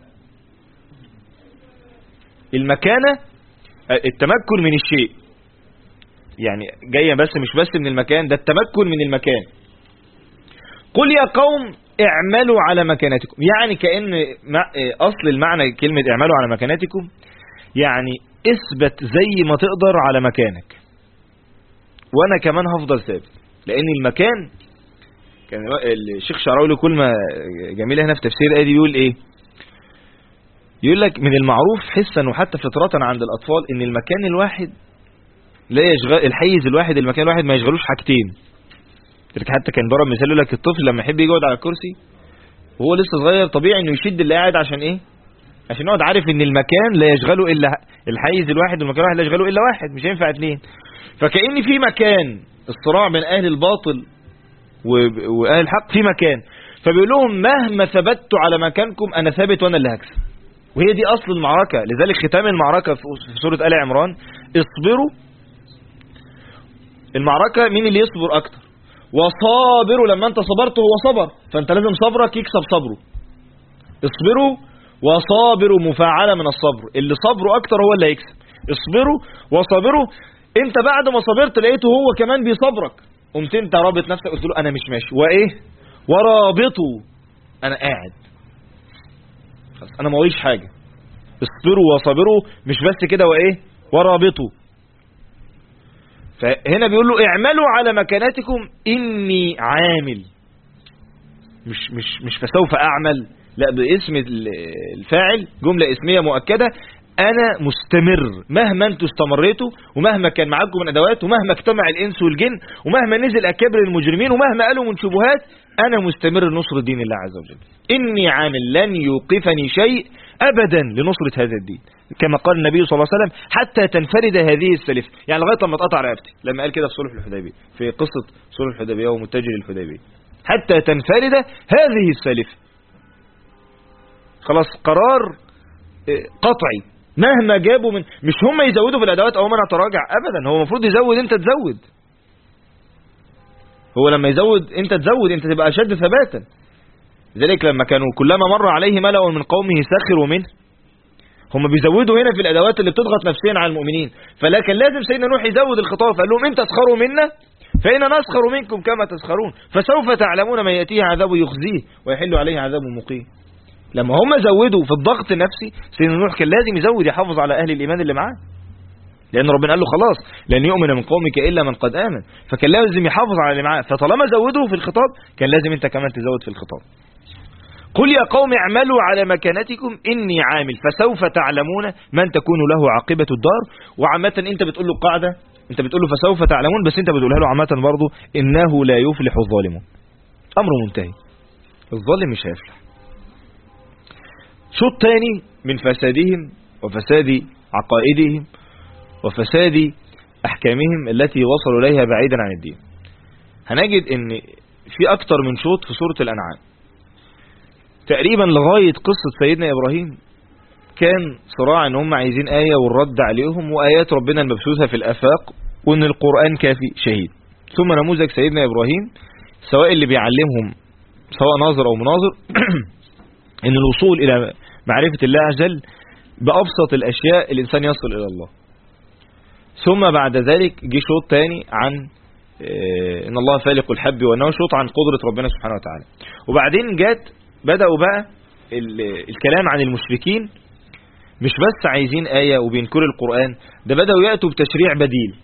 S1: المكانة التمكن من الشيء، يعني جاية بس مش بس من المكان، ده التمكن من المكان. قل يا قوم اعملوا على مكانتكم، يعني كأن اصل المعنى كلمة اعملوا على مكانتكم يعني اثبت زي ما تقدر على مكانك وانا كمان هفضل ثابت. لان المكان كان الشيخ شعراوي له كلمة جميلة هنا في تفسير الآية دي، بيقول ايه؟ يقول لك من المعروف حسا وحتى فطرة عند الأطفال ان المكان الواحد لا يشغل، الحيز الواحد المكان الواحد ما يشغلوش حاجتين. حتى كان ضرب مثال يقول لك الطفل لما يحب يقعد على الكرسي وهو لسه صغير طبيعي انه يشد اللي قاعد عشان ايه؟ عشان يقعد عارف ان المكان لا يشغله الا الحيز الواحد والمكان الواحد لا يشغله الا واحد، مش هينفع اتنين. فكأن في مكان الصراع بين اهل الباطل واهل الحق في مكان، فبيقول لهم مهما ثبتوا على مكانكم انا ثابت وانا اللي هكسب. وهي دي اصل المعركة. لذلك ختام المعركة في سورة آل عمران اصبروا. المعركة مين اللي يصبر اكتر؟ وصابروا. لما انت صبرت هو صبر، فانت لازم صبرك يكسب صبره. اصبروا وصابروا مفاعلة من الصبر، اللي صبره اكتر هو اللي هيكسب. اصبروا وصابروا. انت بعد ما صبرت لقيته هو كمان بيصبرك، قمت انت رابط نفسك قلت له انا مش ماشي وايه ورابطوا، انا قاعد خلاص انا ما وريش حاجة. اصبروا وصابروا مش بس كده وايه ورابطوا. فهنا بيقول له اعملوا على مكاناتكم اني عامل، مش فسوف اعمل، لا باسم الفاعل جملة اسمية مؤكدة. انا مستمر مهما انتوا استمريتوا ومهما كان معاكم من ادوات ومهما اجتمع الانس والجن ومهما نزل اكابر المجرمين ومهما قالوا من شبهات، انا مستمر لنصر دين الله عز وجل. اني عامل لن يوقفني شيء ابدا لنصرة هذا الدين، كما قال النبي صلى الله عليه وسلم حتى تنفرد هذه السلف، يعني لغايه لما اتقطع رقبتي، لما قال كده في صلح الحديبيه في قصة صلح الحديبيه ومتجر الحديبيه، حتى تنفرد هذه السلف. خلاص قرار قطعي مهما جابوا من، مش هم يزودوا في الادوات او من اتراجع ابدا، هو المفروض يزود انت تزود. هو لما يزود انت تزود، انت تبقى اشد ثباتا. لذلك لما كانوا كلما مر عليه ملأ من قومه سخروا منه، هم بيزودوا هنا في الادوات اللي بتضغط نفسيا على المؤمنين، فلكن لازم سيدنا نوح يزود الخطاب، فقال لهم ان تسخروا منا فإن نسخر منكم كما تسخرون فسوف تعلمون من يأتيه عذاب يخزيه ويحل عليه عذاب مقيم. لما هم زودوا في الضغط النفسي، سيدنا نوح كان لازم يزود يحافظ على أهل الإيمان اللي معاه، لأن ربنا قال له خلاص لن يؤمن من قومك إلا من قد آمن، فكان لازم يحافظ على اللي معاه. فطالما زودوا في الخطاب كان لازم أنت كمان تزود في الخطاب. قل يا قوم اعملوا على مكانتكم إني عامل فسوف تعلمون من تكون له عاقبة الدار. وعامة أنت بتقول له قاعدة، أنت بتقول له فسوف تعلمون، بس أنت بتقولها له عامة برضه إنه لا يفلح الظالمون. أمر منتهي، الظالم مش هيفلح. شوط تاني من فسادهم وفساد عقائدهم وفساد أحكامهم التي وصلوا إليها بعيدا عن الدين. هنجد ان في أكتر من شوط في سورة الأنعام تقريبا لغاية قصة سيدنا إبراهيم كان صراع ان هم عايزين آية والرد عليهم، وآيات ربنا المبثوثة في الآفاق، وان القرآن كافي شهيد. ثم نموذج سيدنا إبراهيم سواء اللي بيعلمهم سواء ناظر أو مناظر ان الوصول إلى معرفة الله عز وجل بأبسط الأشياء الإنسان يصل إلى الله. ثم بعد ذلك جه شوط تاني عن ان الله فالق الحب والنوى، شوط عن قدرة ربنا سبحانه وتعالى. وبعدين بدأوا بقى الكلام عن المشركين، مش بس عايزين آية وبينكروا القرآن، ده بدأوا يأتوا بتشريع بديل،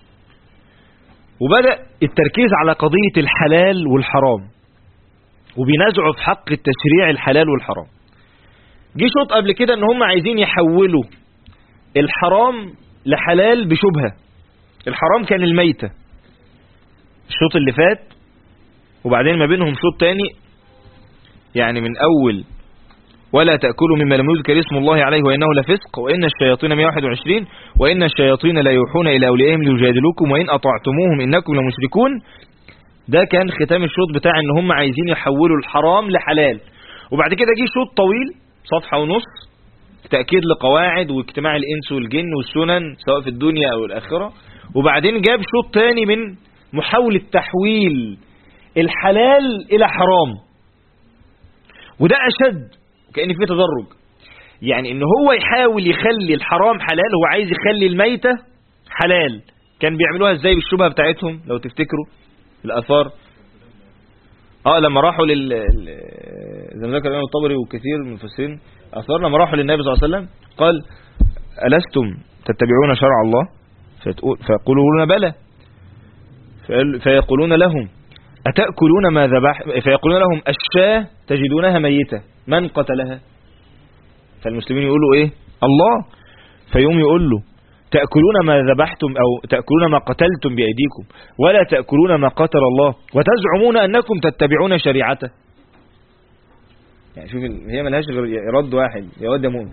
S1: وبدأ التركيز على قضية الحلال والحرام، وبينازعوا في حق التشريع الحلال والحرام. جه شوط قبل كده ان هم عايزين يحولوا الحرام لحلال بشبهة. الحرام كان الميتة الشوط اللي فات، وبعدين ما بينهم شوط تاني يعني من أول ولا تأكلوا مما لم يذكر اسم الله عليه وإنه لفسق وإن الشياطين 121 وإن الشياطين لا يوحون إلى أوليائهم ليجادلوكم وإن أطعتموهم إنكم لمشركون. ده كان ختام الشوط بتاع ان هم عايزين يحولوا الحرام لحلال. وبعد كده جه شوط طويل صفحة ونص تأكيد لقواعد واجتماع الإنس والجن والسنن سواء في الدنيا أو الآخرة. وبعدين جاب شوط تاني من محاولة تحويل الحلال إلى حرام، وده أشد كأن فيه تدرج، يعني إن هو يحاول يخلي الحرام حلال، هو عايز يخلي الميتة حلال. كان بيعملوها إزاي بالشبهة بتاعتهم لو تفتكروا الآثار؟ لما راحوا زي ما ذكر الإمام الطبري وكثير من المفسرين آثار، لما راحوا للنبي صلى الله عليه وسلم قال ألستم تتبعون شرع الله؟ فيقولون بلى، فيقولون لهم أتأكلون ما ذبح، فيقولون لهم الشاة تجدونها ميتة من قتلها؟ فالمسلمين يقولوا إيه؟ الله. فيوم يقول له تأكلون ما ذبحتم أو تأكلون ما قتلتم بأيديكم ولا تأكلون ما قتل الله وتزعمون أنكم تتبعون شريعته. يعني شوف هي ملهاش غير رد واحد، يا واد يا مؤمن.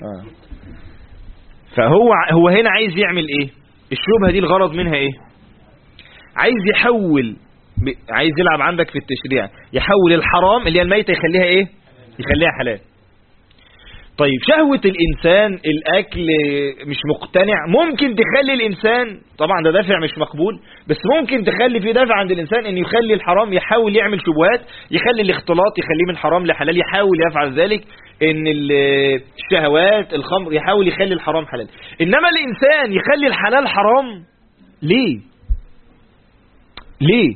S1: فهو هنا عايز يعمل ايه؟ الشبهة دي الغرض منها ايه؟ عايز يحول، عايز يلعب عندك في التشريع، يحول الحرام اللي هي الميتة يخليها ايه؟ يخليها حلال. طيب شهوة الإنسان الأكل مش مقتنع، ممكن تخلي الإنسان، طبعا ده دافع مش مقبول، بس ممكن تخلي في دافع عند الإنسان إن يخلي الحرام، يحاول يعمل شبهات، يخلي الاختلاط يخليه من حرام لحلال، يحاول يفعل ذلك، إن الشهوات الخمر يحاول يخلي الحرام حلال. إنما الإنسان يخلي الحلال حرام ليه؟ ليه؟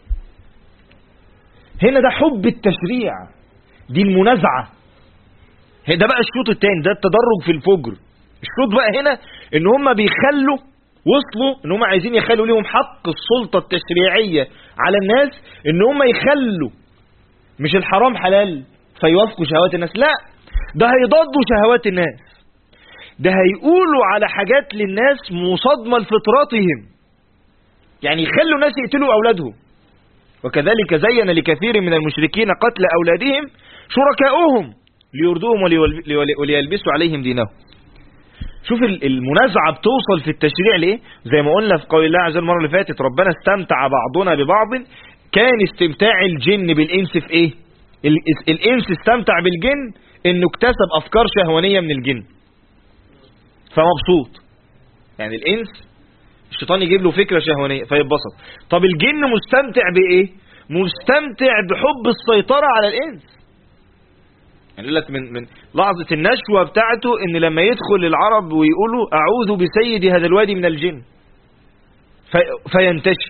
S1: هنا ده حب التشريع، دي المنازعة. ده بقى الشوط الثاني، ده التدرج في الفجر. الشوط بقى هنا ان هم بيخلوا، وصلوا ان هم عايزين يخلوا لهم حق السلطة التشريعية على الناس، ان هم يخلوا مش الحرام حلال فيوافقوا شهوات الناس، لا، ده هيضادوا شهوات الناس، ده هيقولوا على حاجات للناس مصادمة لفطرتهم، يعني يخلوا الناس يقتلوا أولادهم. وكذلك زين لكثير من المشركين قتل أولادهم شركاؤهم ليردوهم وليلبسوا عليهم دينهم. شوف المنازعة بتوصل في التشريع ليه؟ زي ما قلنا في قول الله عز وجل المرة اللي فاتت، ربنا استمتع بعضنا ببعض. كان استمتاع الجن بالإنس في ايه؟ الإنس استمتع بالجن انه اكتسب أفكار شهوانية من الجن فمبسوط. يعني الإنس الشيطان يجيب له فكرة شهوانية فيتبسط. طب الجن مستمتع بإيه؟ مستمتع بحب السيطرة على الإنس. يعني يقول لك من لحظة النشوة بتاعته ان لما يدخل العرب ويقولوا اعوذ بسيد هذا الوادي من الجن فينتشر.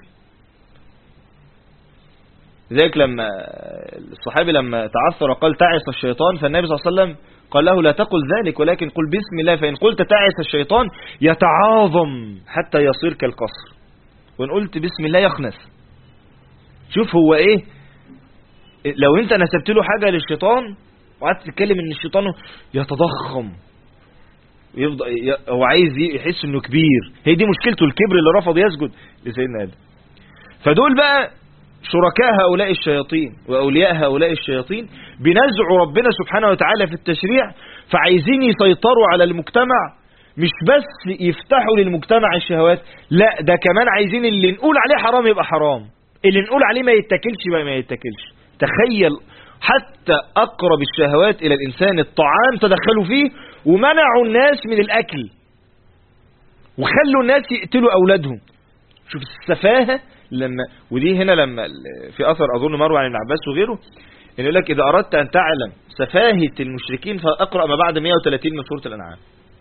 S1: ذلك لما الصحابي لما تعثر قال تعس الشيطان، فالنبي صلى الله عليه وسلم قال له لا تقل ذلك ولكن قل بسم الله، فإن قلت تعس الشيطان يتعاظم حتى يصير كالقصر، وإن قلت بسم الله يخنس. شوف هو ايه، لو انت نسبت له حاجة للشيطان وقعدت تتكلم ان الشيطان يتضخم يفضل هو عايز يحس انه كبير، هي دي مشكلته، الكبر اللي رفض يسجد لسيدنا آدم. فدول بقى شركاء هؤلاء الشياطين وأولياء هؤلاء الشياطين بنزع ربنا سبحانه وتعالى في التشريع، فعايزين يسيطروا على المجتمع، مش بس يفتحوا للمجتمع الشهوات، لا ده كمان عايزين اللي نقول عليه حرام يبقى حرام، اللي نقول عليه ما يتاكلش يبقى ما يتاكلش. تخيل حتى أقرب الشهوات إلى الإنسان الطعام تدخلوا فيه ومنعوا الناس من الأكل وخلوا الناس يقتلوا أولادهم. شوف السفاهة. ودي هنا لما في أثر أظن مروي عن ابن عباس وغيره إن يقول لك إذا أردت أن تعلم سفاهة المشركين فأقرأ ما بعد 130 من سورة الأنعام.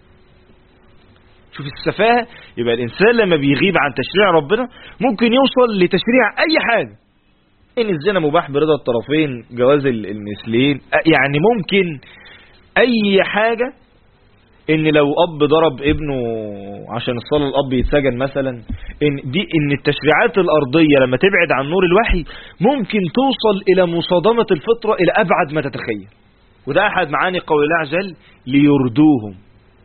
S1: شوف السفاهة. يبقى الإنسان لما بيغيب عن تشريع ربنا ممكن يوصل لتشريع أي حاجة، إن الزنا مباح برضا الطرفين، جواز المثلين، يعني ممكن أي حاجة. ان لو اب ضرب ابنه عشان الصلاة الاب يتسجن مثلا، ان التشريعات الارضية لما تبعد عن نور الوحي ممكن توصل الى مصادمة الفطرة الى ابعد ما تتخيل. وده احد معاني قول الله عز وجل ليردوهم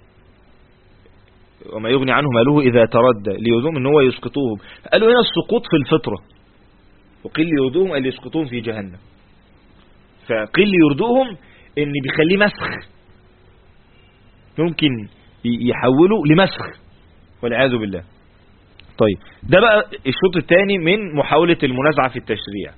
S1: وما يغني عنه ماله اذا تردى، ليردوهم ان هو يسقطوهم. قالوا هنا السقوط في الفطرة، وقيل ليردوهم اللي يسقطوهم في جهنم. فقيل ليردوهم ان بيخليه مسخ، ممكن يحولوا لمسخ والعياذ بالله. طيب ده بقى الشوط الثاني من محاولة المنازعة في التشريع.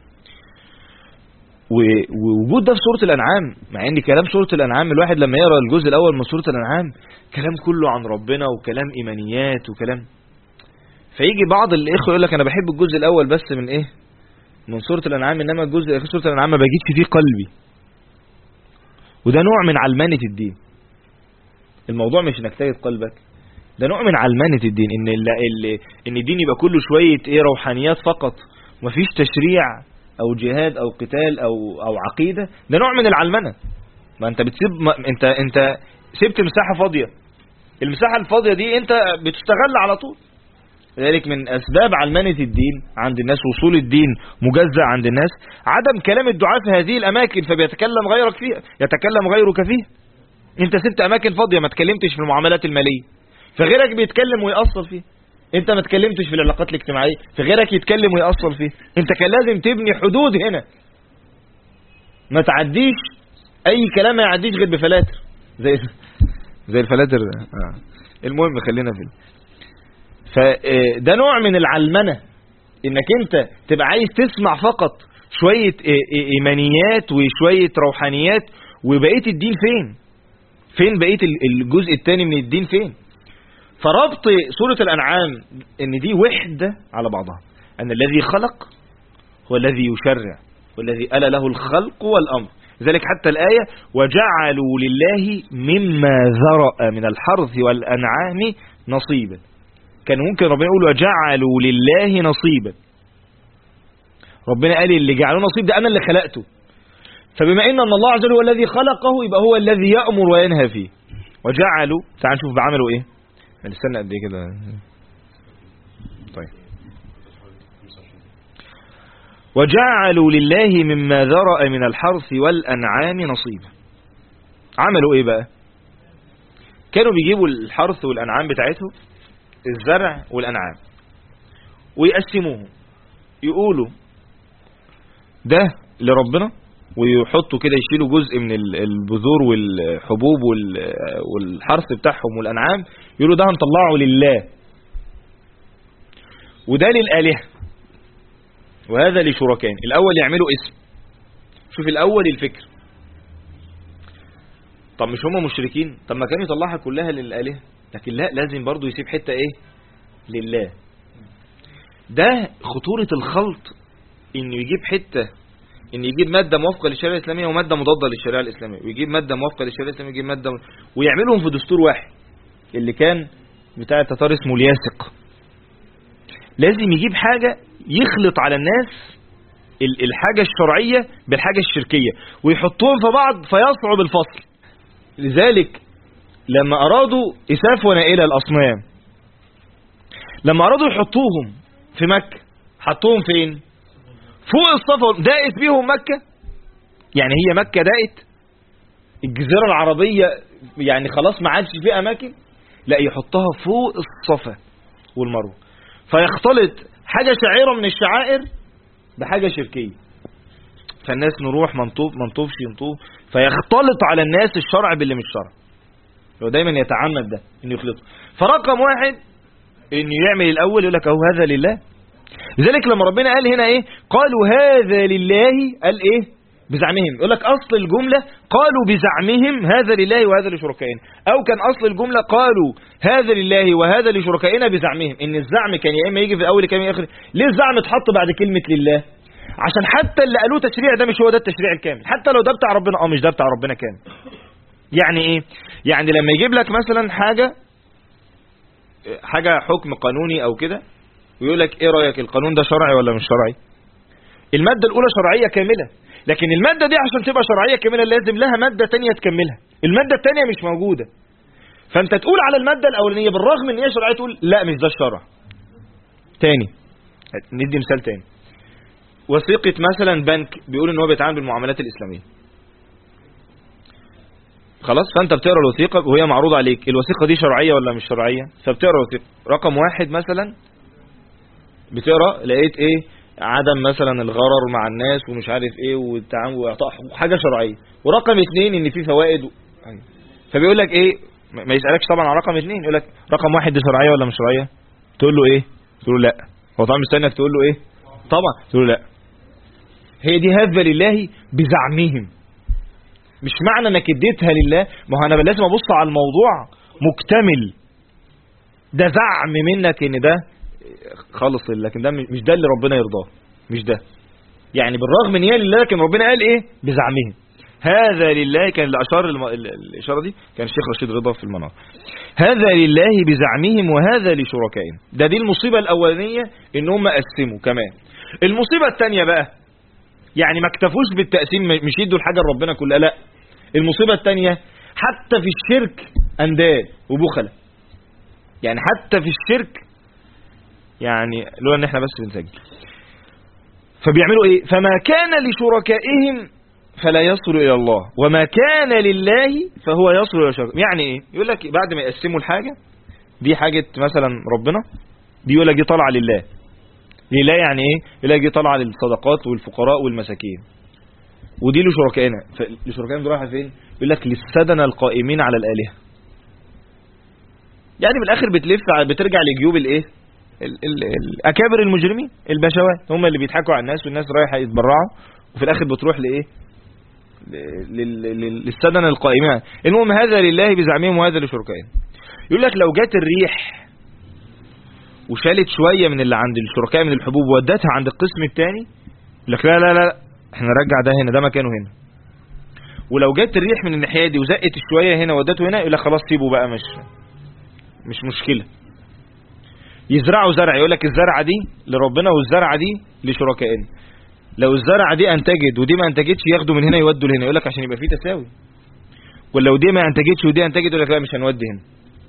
S1: ووجود ده في سورة الأنعام، مع ان كلام سورة الأنعام الواحد لما يقرأ الجزء الأول من سورة الأنعام كلام كله عن ربنا وكلام إيمانيات وكلام، فيجي بعض الإخوة يقول لك أنا بحب الجزء الأول بس من إيه؟ من سورة الأنعام، إنما الجزء الأخير سورة الأنعام ما بجيش فيه قلبي. وده نوع من علمانة الدين. الموضوع مش انك تجد قلبك، ده نوع من علمانة الدين، ان الدين يبقى كله شوية ايه روحانيات فقط ومفيش تشريع او جهاد او قتال او عقيدة. ده نوع من العلمنة. ما انت بتسيب، انت سبت مساحة فاضية، المساحة الفاضية دي انت بتستغل على طول. لذلك من اسباب علمانة الدين عند الناس، وصول الدين مجزأ عند الناس، عدم كلام الدعاة في هذه الاماكن، فبيتكلم غيرك فيها، يتكلم غيرك فيها. انت سبت اماكن فاضية، ما تكلمتش في المعاملات المالية، فغيرك بيتكلم ويأصل فيه. انت ما تكلمتش في العلاقات الاجتماعية، فغيرك يتكلم ويأصل فيه. انت كان لازم تبني حدود هنا، ما تعديش اي كلام، ما يعديش غير بفلاتر زي الفلاتر. المهم خلينا في فده نوع من العلمنة، انك انت تبقى عايز تسمع فقط شوية ايمانيات وشوية روحانيات، وبقية الدين فين بقية الجزء الثاني من الدين فين؟ فربط سورة الأنعام ان دي وحدة على بعضها، ان الذي خلق هو الذي يشرع والذي ألا له الخلق والأمر. لذلك حتى الآية وجعلوا لله مما ذرأ من الحرث والأنعام نصيبا، كان ممكن ربنا يقول وجعلوا لله نصيبا. ربنا قال اللي جعلوا نصيب ده أنا اللي خلقته، فبما ان الله عز وجل هو الذي خلقه يبقى هو الذي يأمر وينهى فيه. وجعلوا، تعال نشوف بعملوا ايه. نستنى قد ايه كده. طيب وجعلوا لله مما ذرأ من الحرث والأنعام نصيبا. عملوا ايه بقى؟ كانوا بيجيبوا الحرث والأنعام بتاعتهم، الزرع والأنعام، ويقسموهم، يقولوا ده لربنا، ويحطوا كده يشيلوا جزء من البذور والحبوب والحرث بتاعهم والأنعام، يقولوا ده هنطلعه لله، وده للآلهة، وهذا لشركان. الأول يعملوا اسم. شوف الأول الفكر. طب مش هم مشركين؟ طب ما كانوا يطلعها كلها للآلهة، لكن لا، لازم برضو يسيب حتة ايه لله. ده خطورة الخلط، انه يجيب حتة ان يجيب مادة موافقة للشريعة الإسلامية ومادة مضادة للشريعة الإسلامية، ويجيب مادة موافقة للشريعة الإسلامية ويجيب مادة ويعملهم في دستور واحد اللي كان بتاع التتار اسمه الياسق. لازم يجيب حاجة يخلط على الناس الحاجة الشرعية بالحاجة الشركية ويحطوهم في بعض فيصعب الفصل. لذلك لما أرادوا إساف ونائلة الأصنام، لما أرادوا يحطوهم في مكة حطوهم فين؟ فوق الصفا. دقت بيهم مكة، يعني هي مكة دقت الجزيرة العربية، يعني خلاص ما عادش فيه أماكن، لا يحطها فوق الصفا والمروة فيختلط حاجة شعيرة من الشعائر بحاجة شركية، فالناس نروح منطوفش ينطوف، فيختلط على الناس الشرع باللي مش شرع. هو دايما يتعمد ده انه يخلطه. فرقم واحد انه يعمل الاول يقول لك اهو هذا لله. لذلك لما ربنا قال هنا ايه؟ قالوا هذا لله، قال ايه؟ بزعمهم. يقول لك اصل الجملة قالوا بزعمهم هذا لله وهذا لشركائنا، او كان اصل الجملة قالوا هذا لله وهذا لشركائنا بزعمهم. ان الزعم كان يا اما يجي في الاول كان يجي في الاخر. ليه الزعم اتحط بعد كلمة لله؟ عشان حتى اللي قالوه تشريع ده مش هو ده التشريع الكامل، حتى لو ده بتاع ربنا مش ده بتاع ربنا كامل. يعني ايه؟ يعني لما يجيب لك مثلا حاجة حكم قانوني او كده ويقول لك ايه رأيك القانون ده شرعي ولا مش شرعي؟ المادة الاولى شرعية كاملة، لكن المادة دي عشان تبقى شرعية كاملة لازم لها مادة تانية تكملها، المادة التانية مش موجودة، فانت تقول على المادة الاولانية بالرغم ان هي شرعية تقول لا مش ده الشرع. تاني ندي مثال تاني. وثيقة مثلا بنك بيقول ان هو بيتعامل بالمعاملات الاسلامية، خلاص، فانت بتقرا الوثيقة وهي معروضة عليك، الوثيقة دي شرعية ولا مش شرعية؟ فبتقرا الوثيقة رقم واحد مثلا، بتقرا لقيت ايه؟ عدم مثلا الغرر مع الناس ومش عارف ايه والتعامل واعطاء حاجة شرعية. ورقم اتنين ان في فوائد فبيقول لك ايه؟ ما يسألكش طبعا على رقم اتنين، يقول لك رقم واحد دي شرعية ولا مش شرعية؟ تقول له ايه؟ تقول له لا. هو طبعا مستنيك تقول له ايه؟ طبعا تقول له لا. هي دي هذا لله بزعمهم. مش معنى انك اديتها لله، ما هو انا لازم ابص على الموضوع مكتمل. ده زعم منك ان ده خالص، لكن ده مش ده اللي ربنا يرضاه، مش ده. يعني بالرغم ان هي لله لكن ربنا قال ايه؟ بزعمهم. هذا لله، كان اللي اشار الاشاره دي كان الشيخ رشيد رضا في المنار. هذا لله بزعمهم وهذا لشركائهم. دي المصيبه الاولانيه ان هم قسموا. كمان المصيبه الثانيه بقى، يعني ما اكتفوش بالتقسيم، مش يدوا الحاجه لربنا كلها، لا. المصيبه الثانيه حتى في الشرك انداد وبخله. يعني حتى في الشرك، يعني لولا ان احنا بس بنسجل. فبيعملوا ايه؟ فما كان لشركائهم فلا يصل الى الله وما كان لله فهو يصل الى شركائهم. يعني ايه؟ يقول لك بعد ما يقسموا الحاجه دي حاجه مثلا ربنا، دي يقول لك دي طالعه لله. لله يعني ايه؟ يقول لك دي طالعه للصدقات والفقراء والمساكين، ودي لشركائنا. فلشركائنا دي رايحه فين؟ يقول لك للسدنه القائمين على الالهه. يعني بالاخر بترجع لجيوب الايه؟ الاكابر المجرمين البشوات، هم اللي بيضحكوا على الناس والناس رايحه يتبرعوا، وفي الاخر بتروح لايه؟ للسدنه القائمين. المهم هذا لله بزعمهم وهذا لشركائهم. يقول لك لو جت الريح وشالت شويه من اللي عند الشركاء من الحبوب وودتها عند القسم الثاني، يقول لك لا لا لا احنا نرجع ده هنا، ده مكانه هنا. ولو جت الريح من الناحيه دي وزقت شويه هنا ودته هنا، يقول لك خلاص سيبه بقى، مش مشكله. يزرعوا زرع، يقول لك الزرعه دي لربنا والزرعه دي لشركائنا. لو الزرعه دي انتجت ودي ما انتجتش ياخدوا من هنا يودوا لهنا، يقول لك عشان يبقى فيه تساوي. ولو دي ما انتجتش ودي انتجت يقول لك لا مش هنودي هنا.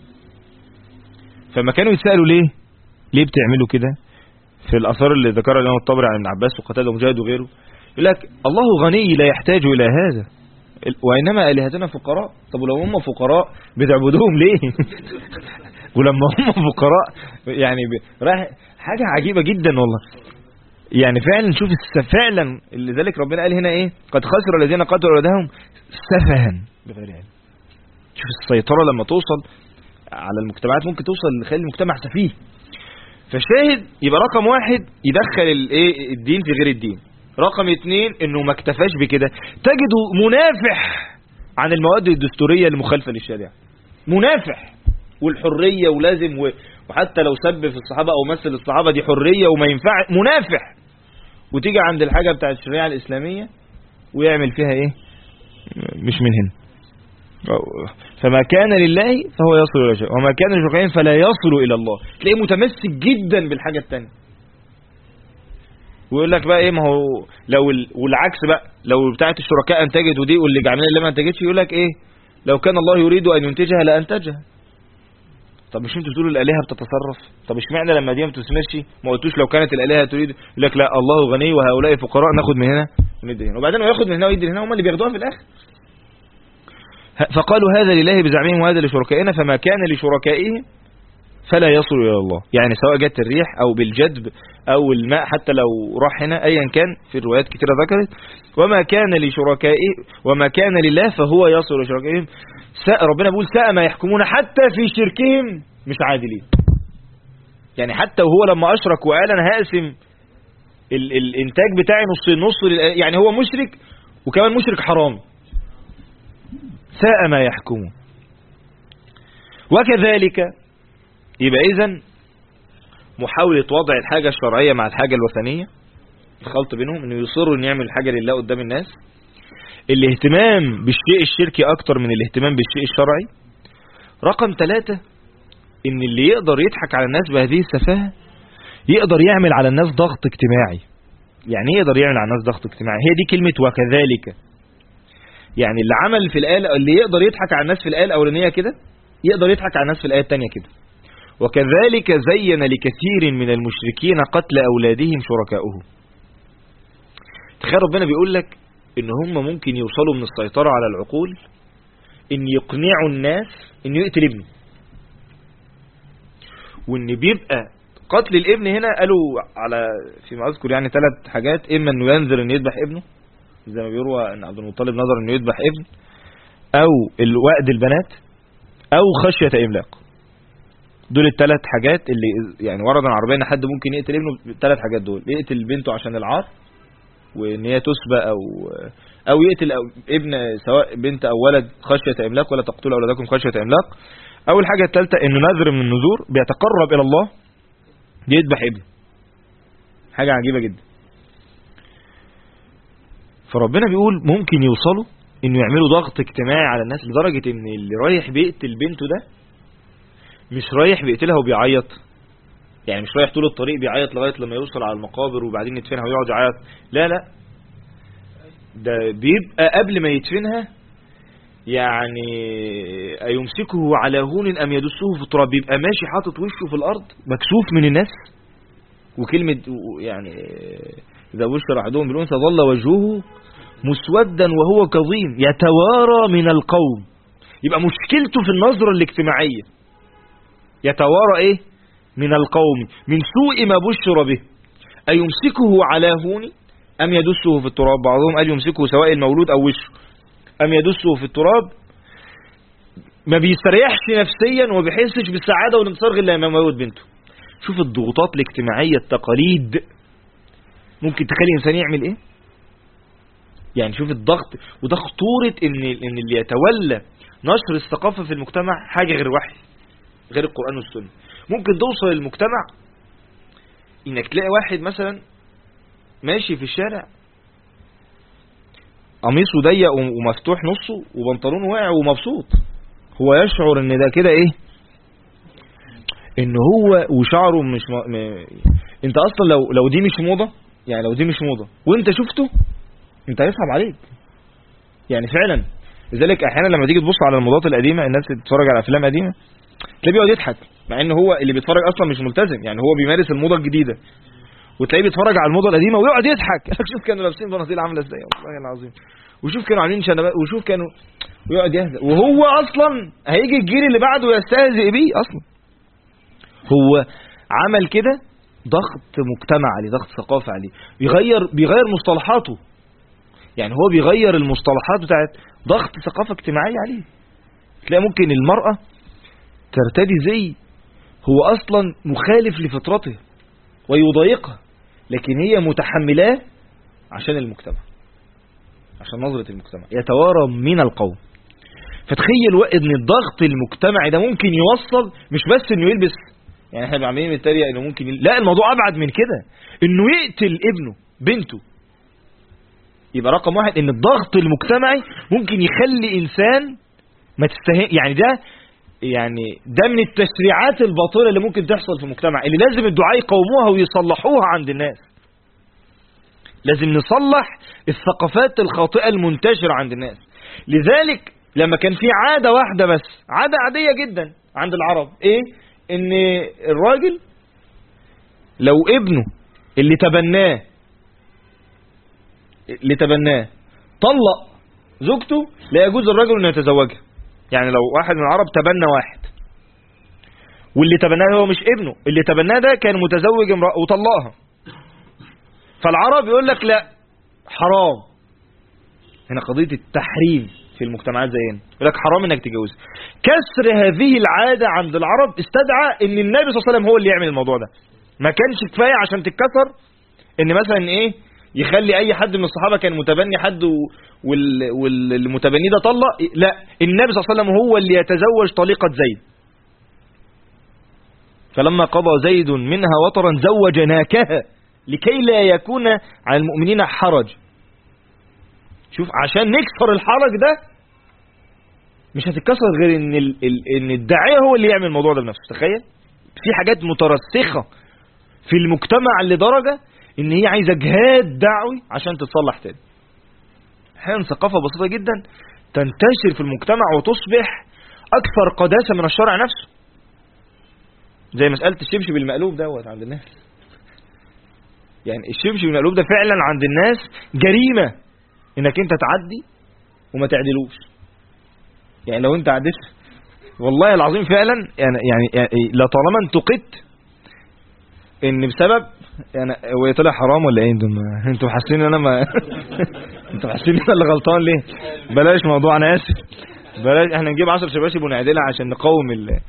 S1: فما كانوا يتسالوا ليه بتعملوا كده؟ في الاثار اللي ذكرها الامام الطبري عن ابن عباس وقتاده ومجاهد وغيره، يقول لك الله غني لا يحتاج الى هذا وانما الهتنا فقراء. طب ولو هم فقراء بتعبدوهم ليه؟ ولما هم فقراء يعني راح حاجه عجيبه جدا والله. يعني فعلا شوف فعلا، لذلك ربنا قال هنا ايه؟ قد خسر الذين قتلوا اولادهم سفها بغير علم. شوف السيطره لما توصل على المجتمعات ممكن توصل لخلي المجتمع سفيه. فالشاهد يبقى رقم واحد يدخل الدين في غير الدين. رقم اتنين انه ما اكتفاش بكده، تجده منافح عن المواد الدستورية المخالفة للشريعة، منافح. والحرية ولازم وحتى لو سب في الصحابة او مثل الصحابة دي حرية وما ينفع، منافح. وتيجي عند الحاجة بتاعت الشريعة الإسلامية ويعمل فيها ايه؟ مش من هنا. فما كان لله فهو يصل إلى شيء، وما كان لشركائهم فلا يصل إلى الله. تلاقيه متمسك جدا بالحاجة التانية، ويقول لك بقى ايه، ما هو والعكس بقى، لو بتاعت الشركاء انتجت ودي واللي جعلنا اللي ما انتجتش، يقول لك ايه، لو كان الله يريد ان ينتجها لانتجها. طب مش انتوا بتقولوا الالهه بتتصرف؟ طب اشمعنى لما دي ما تثمرش ما قلتوش لو كانت الالهه تريد؟ يقول لك لا، الله غني وهؤلاء فقراء، ناخد من هنا وندي هنا، وبعدين ياخد من هنا ويدي هنا، هم اللي بياخدوها في الاخر. فقالوا هذا لله بزعمهم وهذا لشركائنا، فما كان لشركائهم فلا يصل إلى الله. يعني سواء جت الريح أو بالجدب أو الماء، حتى لو راح هنا أيا كان، في الروايات كثيرة ذكرت وما كان لشركائه وما كان لله فهو يصل لشركائهم. ربنا بيقول ساء ما يحكمون، حتى في شركهم مش عادلين. يعني حتى وهو لما أشرك وقال أنا هقسم الإنتاج بتاعي نص، يعني هو مشرك وكمان مشرك حرام. ساء ما يحكمون. وكذلك يبقى إذن محاولة وضع الحاجة الشرعية مع الحاجة الوثنية، الخلط بينهم، انه يصروا ان يعمل الحاجة لله قدام الناس، الاهتمام بالشيء الشركي اكتر من الاهتمام بالشيء الشرعي. رقم 3، ان اللي يقدر يضحك على الناس بهذه السفاهة يقدر يعمل على الناس ضغط اجتماعي. يعني يقدر يعمل على الناس ضغط اجتماعي، هي دي كلمة وكذلك. يعني اللي عمل في الآية، اللي يقدر يضحك على الناس في الآية الأولانية كده يقدر يضحك على الناس في الآية الثانية كده. وكذلك زين لكثير من المشركين قتل أولادهم شركاؤهم. تخيل ربنا بيقول لك إن هم ممكن يوصلوا من السيطرة على العقول إن يقنعوا الناس إن يقتل ابنه، وإن بيبقى قتل الابن هنا قالوا على فيما أذكر يعني 3 حاجات: إما إنه ينذر إنه يذبح ابنه زي ما بيروى إن عبد المطلب نظر إنه يذبح ابن، أو الوأد البنات، أو خشية إملاق. دول ال3 حاجات اللي يعني وردا عربيا حد ممكن يقتل ابنه. ال3 حاجات دول: يقتل بنته عشان العار وان هي تسبى، او يقتل ابن سواء بنت او ولد خشية املاق، ولا تقتلوا اولادكم خشية املاق. او الحاجة الثالثة انه نذر من النذور بيتقرب الى الله يذبح ابنه. حاجة عجيبة جدا. فربنا بيقول ممكن يوصلوا انه يعملوا ضغط اجتماعي على الناس لدرجة ان اللي رايح بيقتل بنته ده مش رايح بيقتلها وبيعيط، يعني مش رايح طول الطريق بيعيط لغاية لما يوصل على المقابر وبعدين يدفنها ويقعد يعيط. لا لا، ده بيبقى قبل ما يدفنها يعني أيمسكه على هون أم يدسه في التراب، بيبقى ماشي حاطط وشه في الأرض مكسوف من الناس. وكلمة يعني إذا بشر أحدهم بالأنثى ظل وجهه مسودا وهو كظيم يتوارى من القوم. يبقى مشكلته في النظرة الاجتماعية، يتوارى ايه من القوم من سوء ما بشر به. أيمسكه على هون أم يدسه في التراب. بعضهم قال يمسكه سواء المولود أو وشه، أم يدسه في التراب. ما بيستريحش نفسيا وما بيحسش بالسعادة والانتصار غير لما يموت بنته. شوف الضغوطات الاجتماعية، التقاليد ممكن تخلي إنسان يعمل ايه. يعني شوف الضغط، وده خطورة ان اللي يتولى نشر الثقافة في المجتمع حاجة غير وحي، غير القرآن والسنة. ممكن توصل للمجتمع انك تلاقي واحد مثلا ماشي في الشارع قميصه ضيق ومفتوح نصه وبنطلونه واقع ومبسوط، هو يشعر ان ده كده ايه، ان هو وشعره مش انت اصلا لو دي مش موضة، يعني لو دي مش موضة وانت شفته انت هيصعب عليك. يعني فعلا لذلك احيانا لما تيجي تبص على الموضات القديمة، الناس اللي بتتفرج على افلام قديمة تلاقيه بيقعد يضحك، مع ان هو اللي بيتفرج اصلا مش ملتزم، يعني هو بيمارس الموضة الجديدة، وتلاقيه بيتفرج على الموضة القديمة ويقعد يضحك. شوف كانوا لابسين بناطيل عاملة ازاي، والله العظيم، وشوف كانوا عاملين شنبات، وشوف كانوا، ويقعد يهزأ، وهو اصلا هيجي الجيل اللي بعده يستهزئ بيه. اصلا هو عمل كده ضغط مجتمع عليه، ضغط ثقافة عليه، بيغير مصطلحاته. يعني هو بيغير المصطلحات بتاعت ضغط ثقافة اجتماعية عليه. تلاقي ممكن المرأة ترتدي زي هو اصلا مخالف لفطرته ويضايقها، لكن هي متحملاه عشان المجتمع، عشان نظرة المجتمع، يتوارى من القوم. فتخيل ان الضغط المجتمعي ده ممكن يوصل مش بس انه يلبس، يعني احنا عاملين نتريق انه ممكن لا، الموضوع ابعد من كده، انه يقتل ابنه بنته. يبقى رقم واحد ان الضغط المجتمعي ممكن يخلي انسان ما تستهين، يعني ده من التشريعات الباطلة اللي ممكن تحصل في المجتمع، اللي لازم الدعاء يقوموها ويصلحوها عند الناس. لازم نصلح الثقافات الخاطئة المنتشرة عند الناس. لذلك لما كان في عادة واحدة بس، عادة عادية جدا عند العرب، ايه؟ ان الراجل لو ابنه اللي تبناه طلق زوجته، لا يجوز الرجل انه يتزوجها. يعني لو واحد من العرب تبنى واحد، واللي تبناه هو مش ابنه، اللي تبناه ده كان متزوج امرأة وطلقها، فالعرب يقول لك لا حرام. هنا قضية التحريم في المجتمعات زينا، يقول لك حرام انك تتجوز. كسر هذه العادة عند العرب استدعى ان النبي صلى الله عليه وسلم هو اللي يعمل الموضوع ده. ما كانش كفاية عشان تتكسر ان مثلا ايه يخلي اي حد من الصحابة كان متبني حد والمتبني ده طلق، لا، النبي صلى الله عليه وسلم هو اللي يتزوج طليقة زيد. فلما قضى زيد منها وطرا زوجناكها لكي لا يكون على المؤمنين حرج. شوف، عشان نكسر الحرج ده مش هتتكسر غير ان الداعية هو اللي يعمل الموضوع ده بنفسه. تخيل في حاجات مترسخة في المجتمع لدرجة ان هي عايزة جهاد دعوي عشان تتصلح تاني. احيانا ثقافة بسيطة جدا تنتشر في المجتمع وتصبح اكثر قداسة من الشرع نفسه، زي مسألة الشبشب المقلوب دوت عند الناس. يعني الشبشب المقلوب ده فعلا عند الناس جريمة انك انت تعدي وما تعدلوش. يعني لو انت عديت والله العظيم فعلا يعني لطالما انتقدت ان بسبب يعني هو طلع حرام ولا ايه؟ انتوا حاسين ان انا ما انتوا حاسين ان انا اللي غلطان ليه؟ بلاش موضوع، انا اسف، بلاش. احنا نجيب 10 شباشب ونعدلها عشان نقوم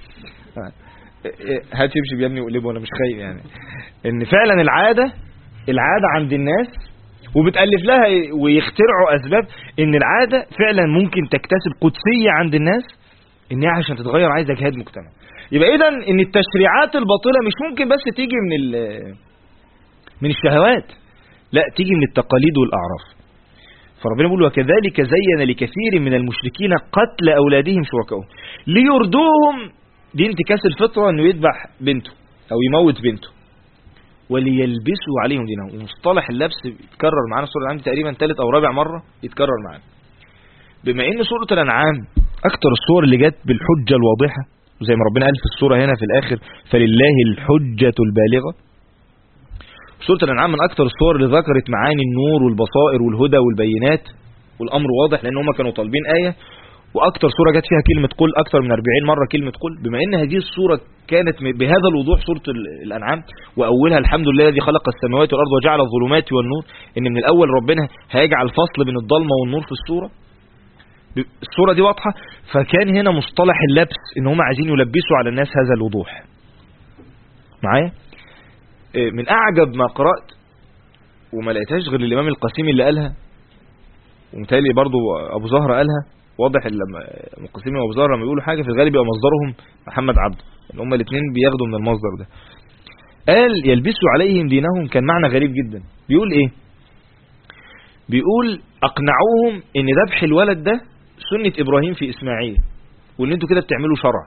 S1: هات شبشب يا ابني وقلبه، وانا مش خايف. يعني ان فعلا العادة عند الناس وبتألف لها ويخترعوا اسباب ان العادة فعلا ممكن تكتسب قدسية عند الناس، ان هي عشان تتغير عايزة جهاد مجتمع. يبقى اذا ان التشريعات الباطلة مش ممكن بس تيجي من الشهوات، لا، تيجي من التقاليد والاعراف. فربنا بيقول وكذلك زين لكثير من المشركين قتل اولادهم شركائهم ليردوهم. دي انتكاس الفطرة انه يذبح بنته او يموت بنته وليلبسوا عليهم دينهم. ومصطلح اللبس يتكرر معانا سورة الأنعام تقريبا ثالث او رابع مرة يتكرر معانا، بما ان سورة الأنعام اكتر الصور اللي جت بالحجة الواضحة، وزي ما ربنا قال في السورة هنا في الاخر فلله الحجة البالغة. سورة الأنعام من اكتر الصور اللي ذكرت معاني النور والبصائر والهدى والبينات، والامر واضح لان هم كانوا طالبين آية. واكتر سورة جت فيها كلمة قل اكتر من 40 مرة كلمة قل. بما ان هذه السورة كانت بهذا الوضوح سورة الأنعام، واولها الحمد لله الذي خلق السماوات والارض وجعل الظلمات والنور، ان من الاول ربنا هيجعل فصل بين الضلمة والنور في السورة دي واضحة. فكان هنا مصطلح اللبس ان هم عايزين يلبسوا على الناس هذا الوضوح. معايا؟ من اعجب ما قرأت وما لقيتهاش غير الامام القاسمي اللي قالها، ومتهيألي برضو ابو زهرة قالها. واضح لما القاسمي وابو زهرة لما بيقولوا حاجة في الغالب يبقى مصدرهم محمد عبده، ان هم الاثنين بياخدوا من المصدر ده. قال يلبسوا عليهم دينهم، كان معنى غريب جدا. بيقول ايه؟ بيقول اقنعوهم ان ذبح الولد ده سنة ابراهيم في اسماعيل، وان انتوا كده بتعملوا شرع.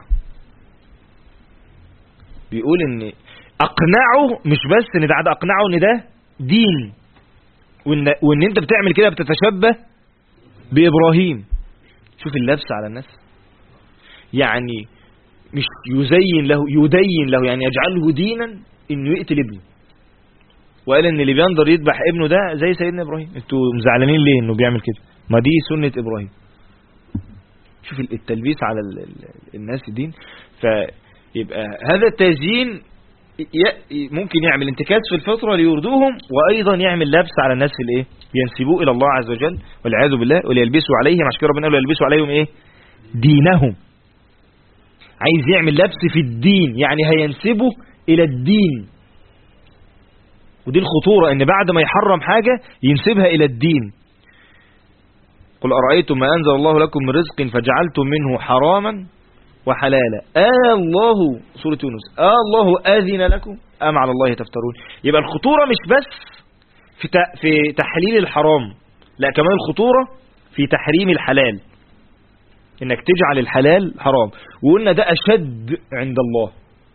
S1: بيقول ان اقنعوا، مش بس ان ده اقنعوا ان ده دين، وان انت بتعمل كده بتتشبه بابراهيم. شوف اللبس على الناس، يعني مش يدين له يعني يجعله دينا انه يقتل ابنه. وقال ان اللي بينظر يذبح ابنه ده زي سيدنا ابراهيم. انتوا مزعلانين ليه انه بيعمل كده؟ ما دي سنة ابراهيم. شوف التلبيس على الناس الدين. فيبقى هذا التزيين ممكن يعمل انتكاس في الفطرة ليردوهم، وايضا يعمل لبس على الناس في الايه، ينسبوه الى الله عز وجل والعياذ بالله. وليلبسوا عليهم، عشان كده ربنا قال يلبسوا عليهم ايه؟ دينهم. عايز يعمل لبس في الدين، يعني هينسبه الى الدين. ودي الخطورة، ان بعد ما يحرم حاجة ينسبها الى الدين. قل أرأيتم ما أنزل الله لكم من رزق فجعلتم منه حراما وحلالا الله، سورة يونس، الله أذن لكم أم على الله تفترون. يبقى الخطورة مش بس في تحليل الحرام، لا كمان الخطورة في تحريم الحلال، انك تجعل الحلال حرام، وقلنا ده اشد عند الله.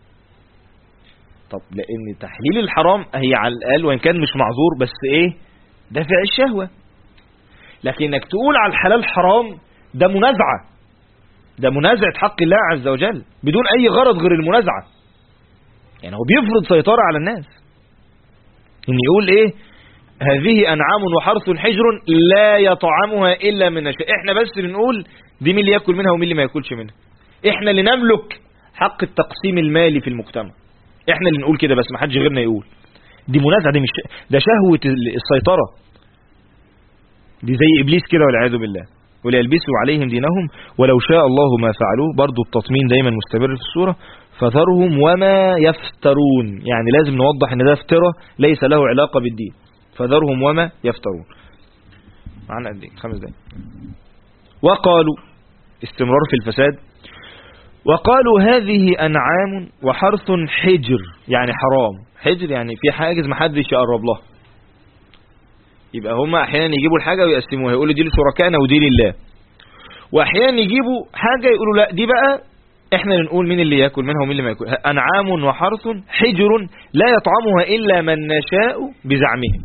S1: طب لان تحليل الحرام هي على الاقل وان كان مش معذور بس ايه، دافع الشهوة، لكن انك تقول على الحلال حرام ده منازعة، ده منازعة حق الله عز وجل بدون اي غرض غير المنازعة. يعني هو بيفرض سيطرة على الناس، ان يقول ايه، هذه انعام وحرث حجر لا يطعمها الا من نشاء. احنا بس اللي نقول دي مين اللي ياكل منها ومين اللي ما ياكلش منها، احنا اللي نملك حق التقسيم المالي في المجتمع، احنا اللي نقول كده بس ما حدش غيرنا يقول. دي منازعة، دي مش ده شهوة السيطرة، دي زي ابليس كده والعياذ بالله. وليلبسوا عليهم دينهم ولو شاء الله ما فعلوه. برضو التطمين دايما مستمر في السورة. فذرهم وما يفترون، يعني لازم نوضح ان ده افتراء ليس له علاقة بالدين. فذرهم وما يفترون. معنا قد ايه؟ 5 دقايق. وقالوا، استمرار في الفساد، وقالوا هذه انعام وحرث حجر، يعني حرام. حجر يعني في حاجز ما حدش يقرب لها. يبقى هم احيانا يجيبوا الحاجة ويقسموها، يقولوا دي لشركائنا ودي لله. واحيانا يجيبوا حاجة يقولوا لا دي بقى احنا اللي نقول مين اللي ياكل منها ومين اللي ما ياكل. انعام وحرث حجر لا يطعمها الا من نشاء بزعمهم.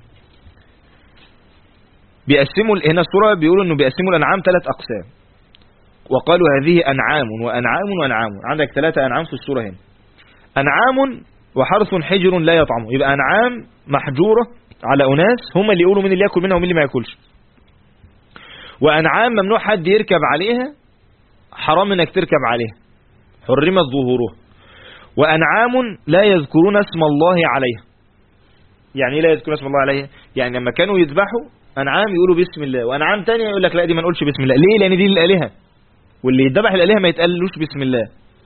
S1: بيقسموا هنا السورة بيقولوا انه بيقسموا الانعام 3 اقسام. وقالوا هذه انعام وانعام وانعام. عندك 3 انعام في السورة هنا. انعام وحرث حجر لا يطعمه، يبقى انعام محجورة على اناس هم اللي يقولوا مين اللي ياكل منها ومين اللي ما ياكلش. وانعام ممنوع حد يركب عليها، حرام انك تركب عليها، حرمت ظهورها. وانعام لا يذكرون اسم الله عليها. يعني ايه لا يذكرون اسم الله عليها؟ يعني لما كانوا يذبحوا انعام يقولوا بسم الله، وانعام تانية يقول لك لا دي ما نقولش بسم الله. ليه؟ لان دي للالهه، واللي يذبح الالهه ما يتقالوش بسم الله.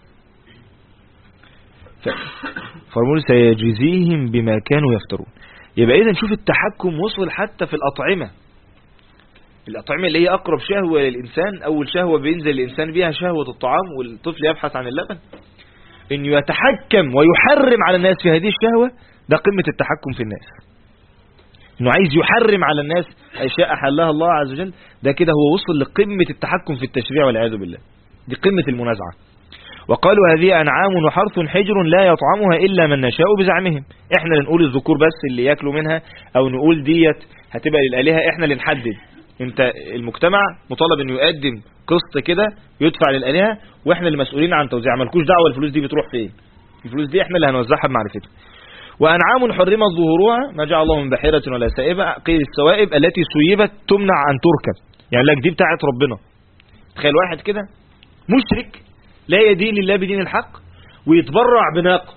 S1: فرمول سيجزيهم بما كانوا يفترون. يبقى اذا نشوف التحكم وصل حتى في الأطعمة. الأطعمة اللي هي أقرب شهوة للإنسان، أول شهوة بينزل الإنسان بيها شهوة الطعام، والطفل يبحث عن اللبن. إنه يتحكم ويحرم على الناس في هذه الشهوة، ده قمة التحكم في الناس. إنه عايز يحرم على الناس أشياء أحلها الله عز وجل، ده كده هو وصل لقمة التحكم في التشريع والعياذ بالله. دي قمة المنازعة. وقالوا هذه أنعام وحرث حجر لا يطعمها إلا من نشاء بزعمهم. إحنا اللي نقول الذكور بس اللي يأكلوا منها، أو نقول ديت هتبقى للآلهة، إحنا اللي نحدد. انت المجتمع مطالب انه يقدم قسط كده يدفع للآلهة، واحنا اللي مسؤولين عن توزيع، مالكوش دعوه الفلوس دي بتروح فين. الفلوس دي احنا اللي هنوزعها بمعرفتها. وانعام حرمت ظهورها ما جعل الله من بحيرة ولا سائبة، قيل السوائب التي سيبت تمنع ان تركب. يعني لك دي بتاعت ربنا. تخيل واحد كده مشرك لا يدين لله بدين الحق ويتبرع بناقه.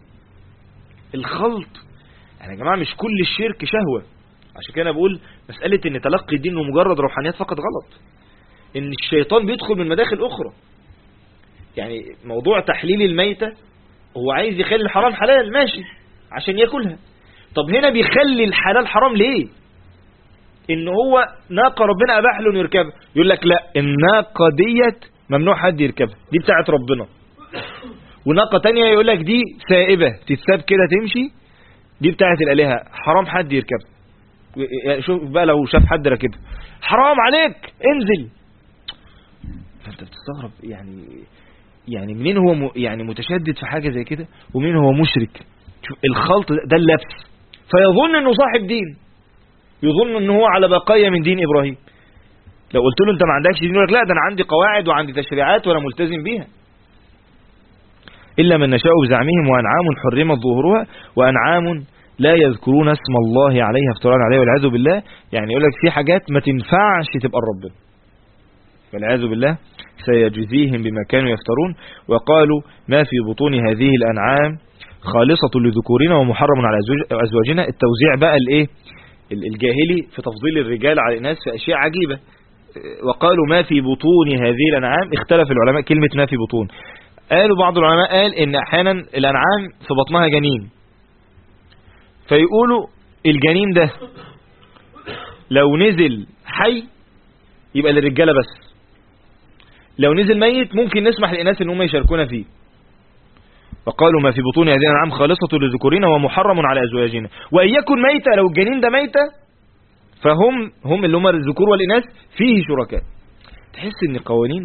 S1: الخلط يعني يا جماعه مش كل الشرك شهوه. عشان كده بقول مسألة ان تلقي الدين مجرد روحانيات فقط غلط. ان الشيطان بيدخل من مداخل اخرى. يعني موضوع تحليل الميتة هو عايز يخلي الحرام حلال، ماشي عشان ياكلها. طب هنا بيخلي الحلال حرام ليه؟ ان هو ناقة ربنا اباح له يركبها، يقول لك لا الناقة ديت ممنوع حد يركبها، دي بتاعت ربنا. وناقة تانية يقول لك دي سائبة تتساب كده تمشي، دي بتاعت الالهة حرام حد يركبها. شوف بقى لو شاف حد راكبها حرام عليك انزل. فانت بتستغرب يعني منين هو يعني متشدد في حاجة زي كده، ومين هو مشرك. شوف الخلط ده اللبس. فيظن انه صاحب دين، يظن انه هو على بقايا من دين ابراهيم. لو قلت له انت ما عندكش دين يقول لك لا ده انا عندي قواعد وعندي تشريعات وانا ملتزم بيها. الا من نشاء بزعمهم وانعام حرمت ظهورها وانعام لا يذكرون اسم الله عليها افتراء عليه والعياذ بالله. يعني يقول لك في حاجات ما تنفعش تبقى ربنا والعياذ بالله. سيجزيهم بما كانوا يفترون. وقالوا ما في بطون هذه الانعام خالصة لذكورنا ومحرم على ازواجنا. التوزيع بقى الايه الجاهلي في تفضيل الرجال على الناس في اشياء عجيبة. وقالوا ما في بطون هذه الانعام. اختلف العلماء كلمة ما في بطون. قالوا بعض العلماء قال ان احيانا الانعام في بطنها جنين، فيقولوا الجنين ده لو نزل حي يبقى للرجالة بس، لو نزل ميت ممكن نسمح للناس ان هم يشاركونا فيه. وقالوا ما في بطون هذه الأنعام خالصة لذكورنا ومحرم على أزواجنا وإن يكن ميتة، لو الجنين ده ميتة فهم اللي هم الذكور والإناث فيه شركاء. تحس ان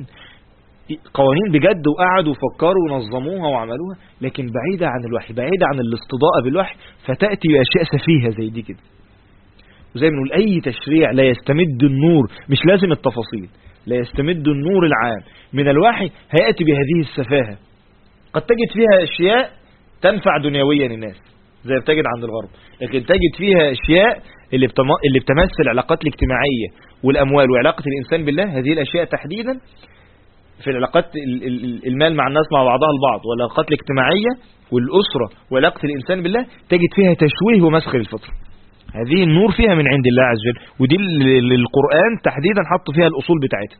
S1: قوانين بجد، وقعدوا وفكروا ونظموها وعملوها، لكن بعيدة عن الوحي، بعيدة عن الاستضاءة بالوحي، فتأتي بأشياء سفيهة زي دي كده. وزي ما نقول أي تشريع لا يستمد النور، مش لازم التفاصيل، لا يستمد النور العام من الوحي، هيأتي بهذه السفاهة. قد تجد فيها أشياء تنفع دنيويا الناس زي بتجد عند الغرب، لكن تجد فيها أشياء اللي بتمثل العلاقات الاجتماعية والأموال وعلاقة الإنسان بالله. هذه الأشياء تحديدا في العلاقات المال مع الناس مع بعضها البعض، والعلاقات الاجتماعية والأسرة وعلاقة الإنسان بالله، تجد فيها تشويه ومسخ للفطرة. هذه النور فيها من عند الله عز وجل، ودي القرآن تحديدا حط فيها الأصول بتاعتها.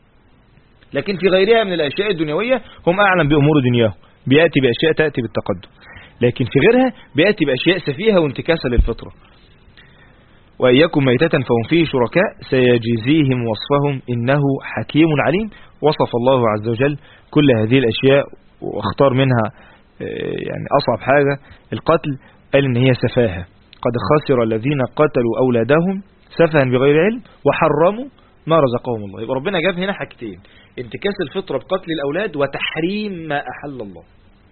S1: لكن في غيرها من الأشياء الدنيوية هم أعلم بأمور دنياهم، بيأتي بأشياء تأتي بالتقدم، لكن في غيرها بيأتي بأشياء سفيهة وانتكاسة للفطرة. وإن يكن ميتة فهم فيه شركاء سيجزيهم وصفهم إنه حكيم عليم. وصف الله عز وجل كل هذه الأشياء واختار منها يعني أصعب حاجة القتل، قال إن هي سفاهة. قد خسر الذين قتلوا أولادهم سفها بغير علم وحرموا ما رزقهم الله. يبقى ربنا جاب هنا حاجتين: انتكاس الفطرة بقتل الأولاد، وتحريم ما أحل الله.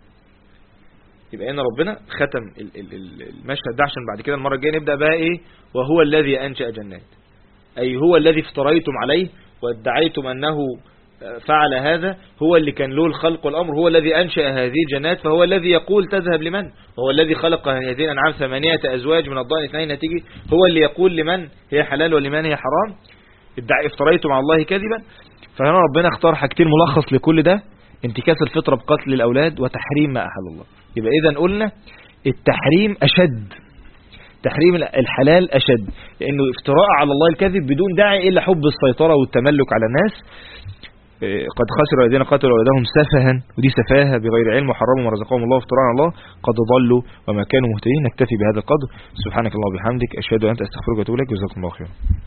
S1: يبقى هنا ربنا ختم المشهد ده عشان بعد كده المرة الجاية نبدأ بقى ايه: وهو الذي أنشأ جنات، أي هو الذي افتريتم عليه وادعيتم أنه فعل هذا، هو اللي كان له الخلق والأمر، هو الذي أنشأ هذه الجنات، فهو الذي يقول تذهب لمن، وهو الذي خلق هذه الأنعام 8 أزواج من الضأن 2 هتيجي، هو اللي يقول لمن هي حلال ولمن هي حرام. افتريتم على الله كذبا. فهنا ربنا اختار حاجتين ملخص لكل ده: انتكاس الفطرة بقتل الأولاد، وتحريم ما أحل الله. يبقى إذن قلنا التحريم أشد، تحريم الحلال أشد، لأنه افتراء على الله الكذب بدون داعي إلا حب السيطرة والتملك على الناس. قد خسر الذين قتلوا أولادهم سفها، ودي سفاهة بغير علم، وحرموا ما رزقهم الله وافتراء على الله، قد ضلوا وما كانوا مهتدين. نكتفي بهذا القدر. سبحانك اللهم وبحمدك، أشهد أن لا إله إلا أنت، أستغفرك وأتوب إليك. جزاكم الله خيرا.